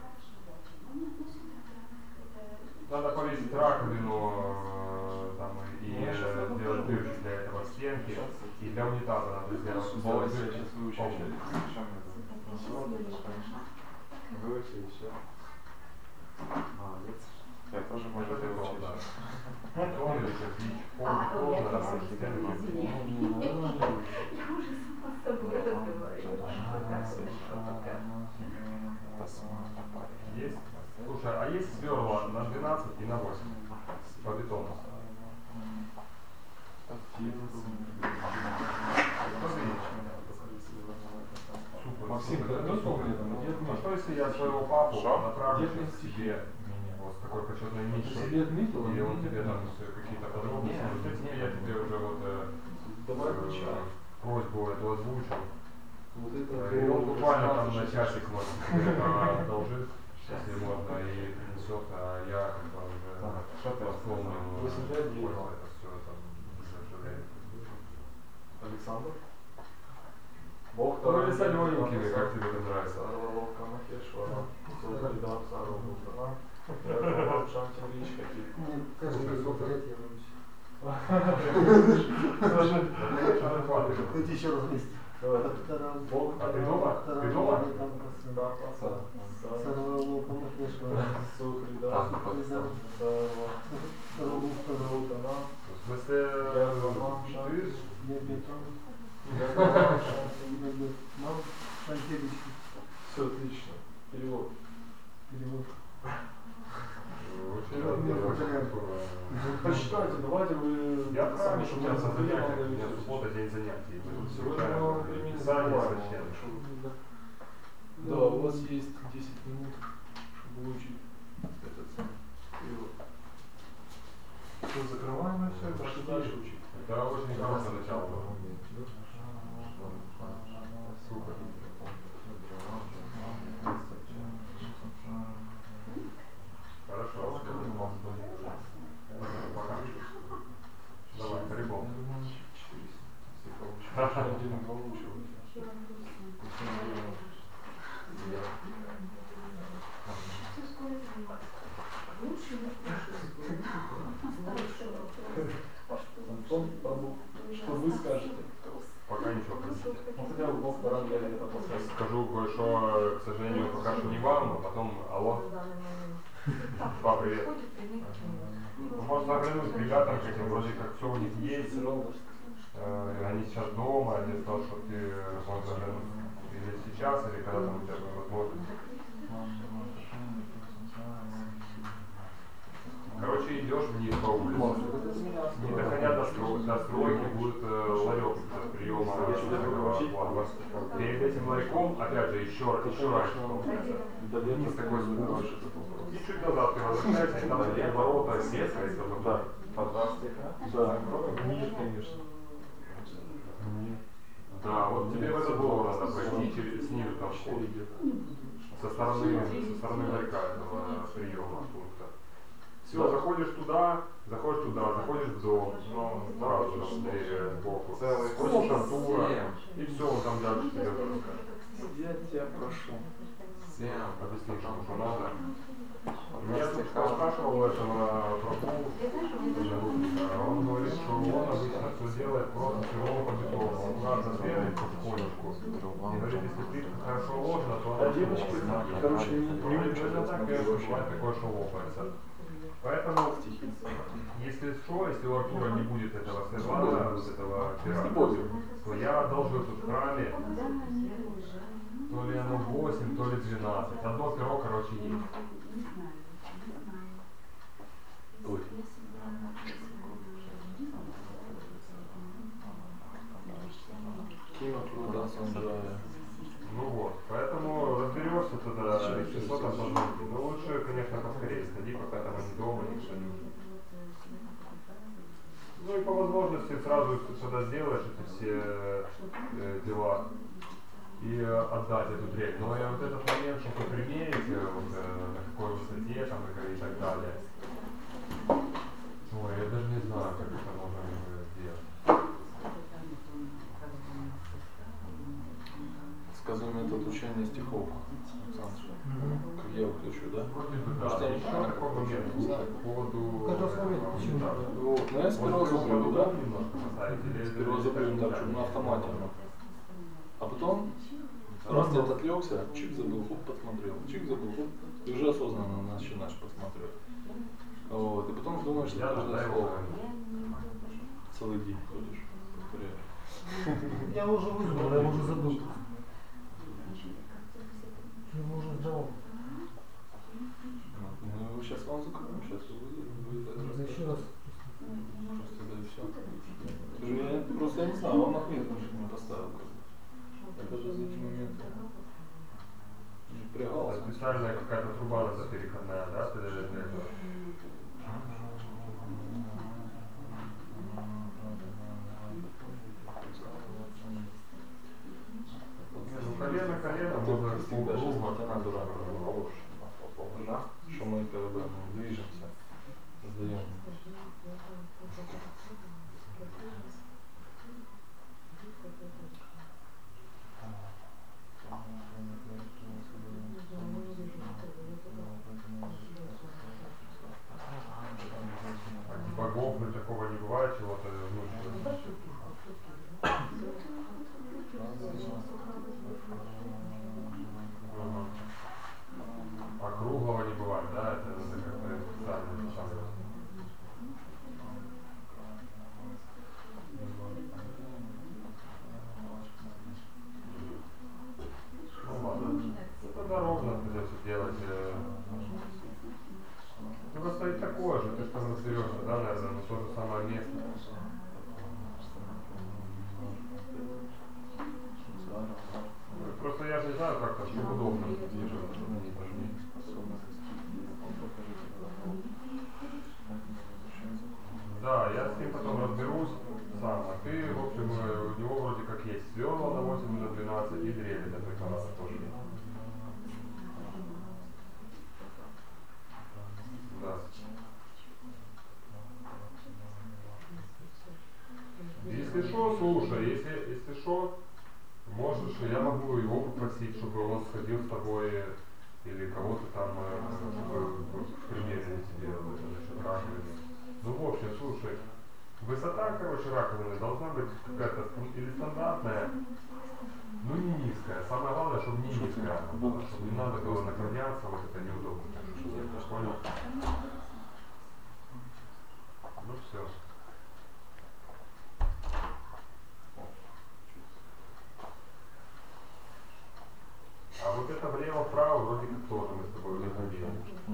Надо повесить раковину там, и Ну, я щас это сделать тоже дырки для этого стенки. И для унитаза надо сделать. Волосы я дырки. сейчас выучу. Полностью. Выучи еще. Молодец. Я тоже могу Это прикол, выучить. да. Бетон или кирпич, пол бетона, там, стенки. Есть? Слушай, а есть сверла на 12 и на 8 по бетону? Супер. Максим, супер. ты готов мне там? А что если я своего папу направлю Где к себе вот с такой почетной миссией? Себе отметил? И он тебе там какие-то подробности, я тебе уже вот Давай отвечай. просьбу эту озвучил. Вот это И он было буквально там на 16, часик может тебе это одолжит, если можно, и принесет, а я как бы уже восполню 85, 9. это все там заживляет. Александр? Бог Ну или солененькими, как тебе это нравится. Сарваловка Махешвара, Султан Сарваловка, Ракова Шантиличка. Мне каждый день повторять я выучу. Давайте еще раз вместе. Бог, А ты дома? Ты дома? да, пацан. Сарваловка Махешвара. Сухрида, Сарва, Султана, В смысле, Язвама, ты Язвама, Шантиличка. Шантелички. Все отлично. Перевод. Перевод. очень Повторяю. Посчитайте, давайте вы... Я правильно, что у меня Сами, занятия, надо у меня изучить. суббота, день занятий. Мы Сегодня изучаем мы времени писание забываем. священное. Да, у вас есть 10 минут, чтобы выучить этот самый перевод. Все, закрываем и все, пошли дальше учить. Это очень хорошее начало было. Супер. Хорошо. Пока. Давай, по-любому. Один выучил. Антон, что вы скажете? Пока ничего, простите. Ну хотя бы Бог поранили это послать. Скажу кое-что, к сожалению, пока что не вам, а потом алло. Папа, привет. Ну, может заглянуть к ребятам к этим, вроде как все у них есть. Они сейчас дома, я сказал, что ты можешь заглянуть или сейчас, или когда там у тебя будет возможность. Короче, идешь вниз по улице. Не доходя до стройки будет ларек для приема оплаты. Перед этим ларьком, опять же, еще раньше, получается, вниз такой спуск. И чуть назад ты возвращаешься, и там такие ворота, сетка и все такое. Да, ниже, конечно. Да, вот тебе в этот двор надо пройти снизу там вход. Со стороны ларька этого приема пункта. Все, заходишь туда, заходишь в дом, но сразу же двери сбоку. Спросишь Артура, и все, он там дальше тебе расскажет. Я тебя прошу. Объясни, что надо. Меня тут спрашивал этого Прабу, он говорит, что он обычно все делает просто сырого по бетону. Он аккуратно делает потихонечку. И говорит, если плитка хорошо ложена, то она девочки, лопается. короче, не Именно так, конечно, бывает такое, что лопается. Поэтому, Стихи. если что, если у Артура не будет этого сервана, вот этого пирата, то я одолжу тут в храме, то ли оно 8, то ли 12. Одно перо, короче, есть. Ой. Кима труда Сандрая. Ну вот, поэтому разберешься тогда, если что там позвони. Но лучше, конечно, поскорее сходи, пока там они дома, никто не уже. Ну и по возможности сразу сюда сделаешь эти все дела и отдать эту дрель. Но и вот этот момент, что вы примерите, вот, на какой высоте там и так далее. Ой, я даже не знаю, как это можно сделать. Сказывай метод учения стихов. Александр. Как я включу, да? Вроде бы Потому что да. я не Еще знаю, такой момент по поводу... Как раз момент, почему? Да. Вот, ну я сперва Вот забыл, да? немножко поставить, или Сперва забыл так, чтобы на автомате. А потом, раз ты отвлекся, чик забыл, хоп, посмотрел, чик забыл, хоп, и уже осознанно начинаешь посмотреть. Вот, и потом думаешь, что Я каждое тогда слово. его... Целый день ходишь, повторяешь. Я уже вызвал, я уже забыл. Я его уже сдавал. Ну, сейчас вам закроем, сейчас вы Еще раз. просто да и все. Я просто не знаю, вам отметку не поставил. Я даже за эти моменты не впрягался. Специальная какая-то труба надо переходная, да? Для этого? Ну, колено, можно Всегда сейчас полкруга. она дурак, да? Что мы как бы движемся, сдаем. А богов, ну, такого не бывает, чего-то внутреннего. Ага. А круглого не бывает, да? Это надо как-то специально решать. Ну ладно. Это ровно придется делать. Ну просто и такое же, ты же там разберешься, да, наверное, на то же самое место. Просто я же не знаю, как-то, что удобно. Да, я с ним потом разберусь сам. А ты, в общем, у него вроде как есть сверла на 8 на 12 и дрели для препарата тоже. Да. Если что, слушай, если что, можешь, я могу его попросить, чтобы он сходил с тобой или кого-то там, чтобы примерили тебе насчет раковины. Ну, в общем, слушай, высота, короче, раковины должна быть какая-то или стандартная, ну не низкая. Самое главное, чтобы не низкая она была, чтобы не надо было наклоняться, вот это неудобно. Понял? Ну все. А вот это влево-вправо вроде как тоже мы с тобой выходили.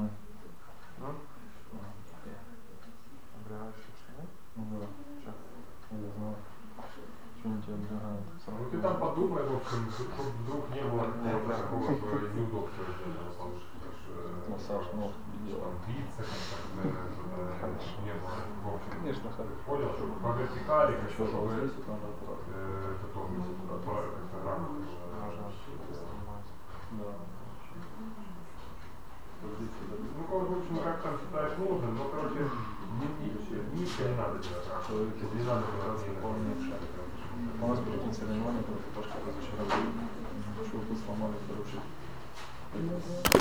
Ну да, сейчас. Я знаю. Что они тебя оббегают. Ну ты там подумай, в общем, чтобы вдруг не было какого-то такого неудобства из этого получится. Массаж ног Там биться как-то, не было. В общем, конечно, хорошо. понял, чтобы по вертикали, как-то, Что чтобы здесь вот надо аккуратно. потом как-то грамотно было. Да. Ну, в общем, как там считаешь нужным, Ну, короче, нитка не надо делать раньше. Не надо делать У нас перекинь соревнования, только Пашка позавчера, что вы сломали, короче.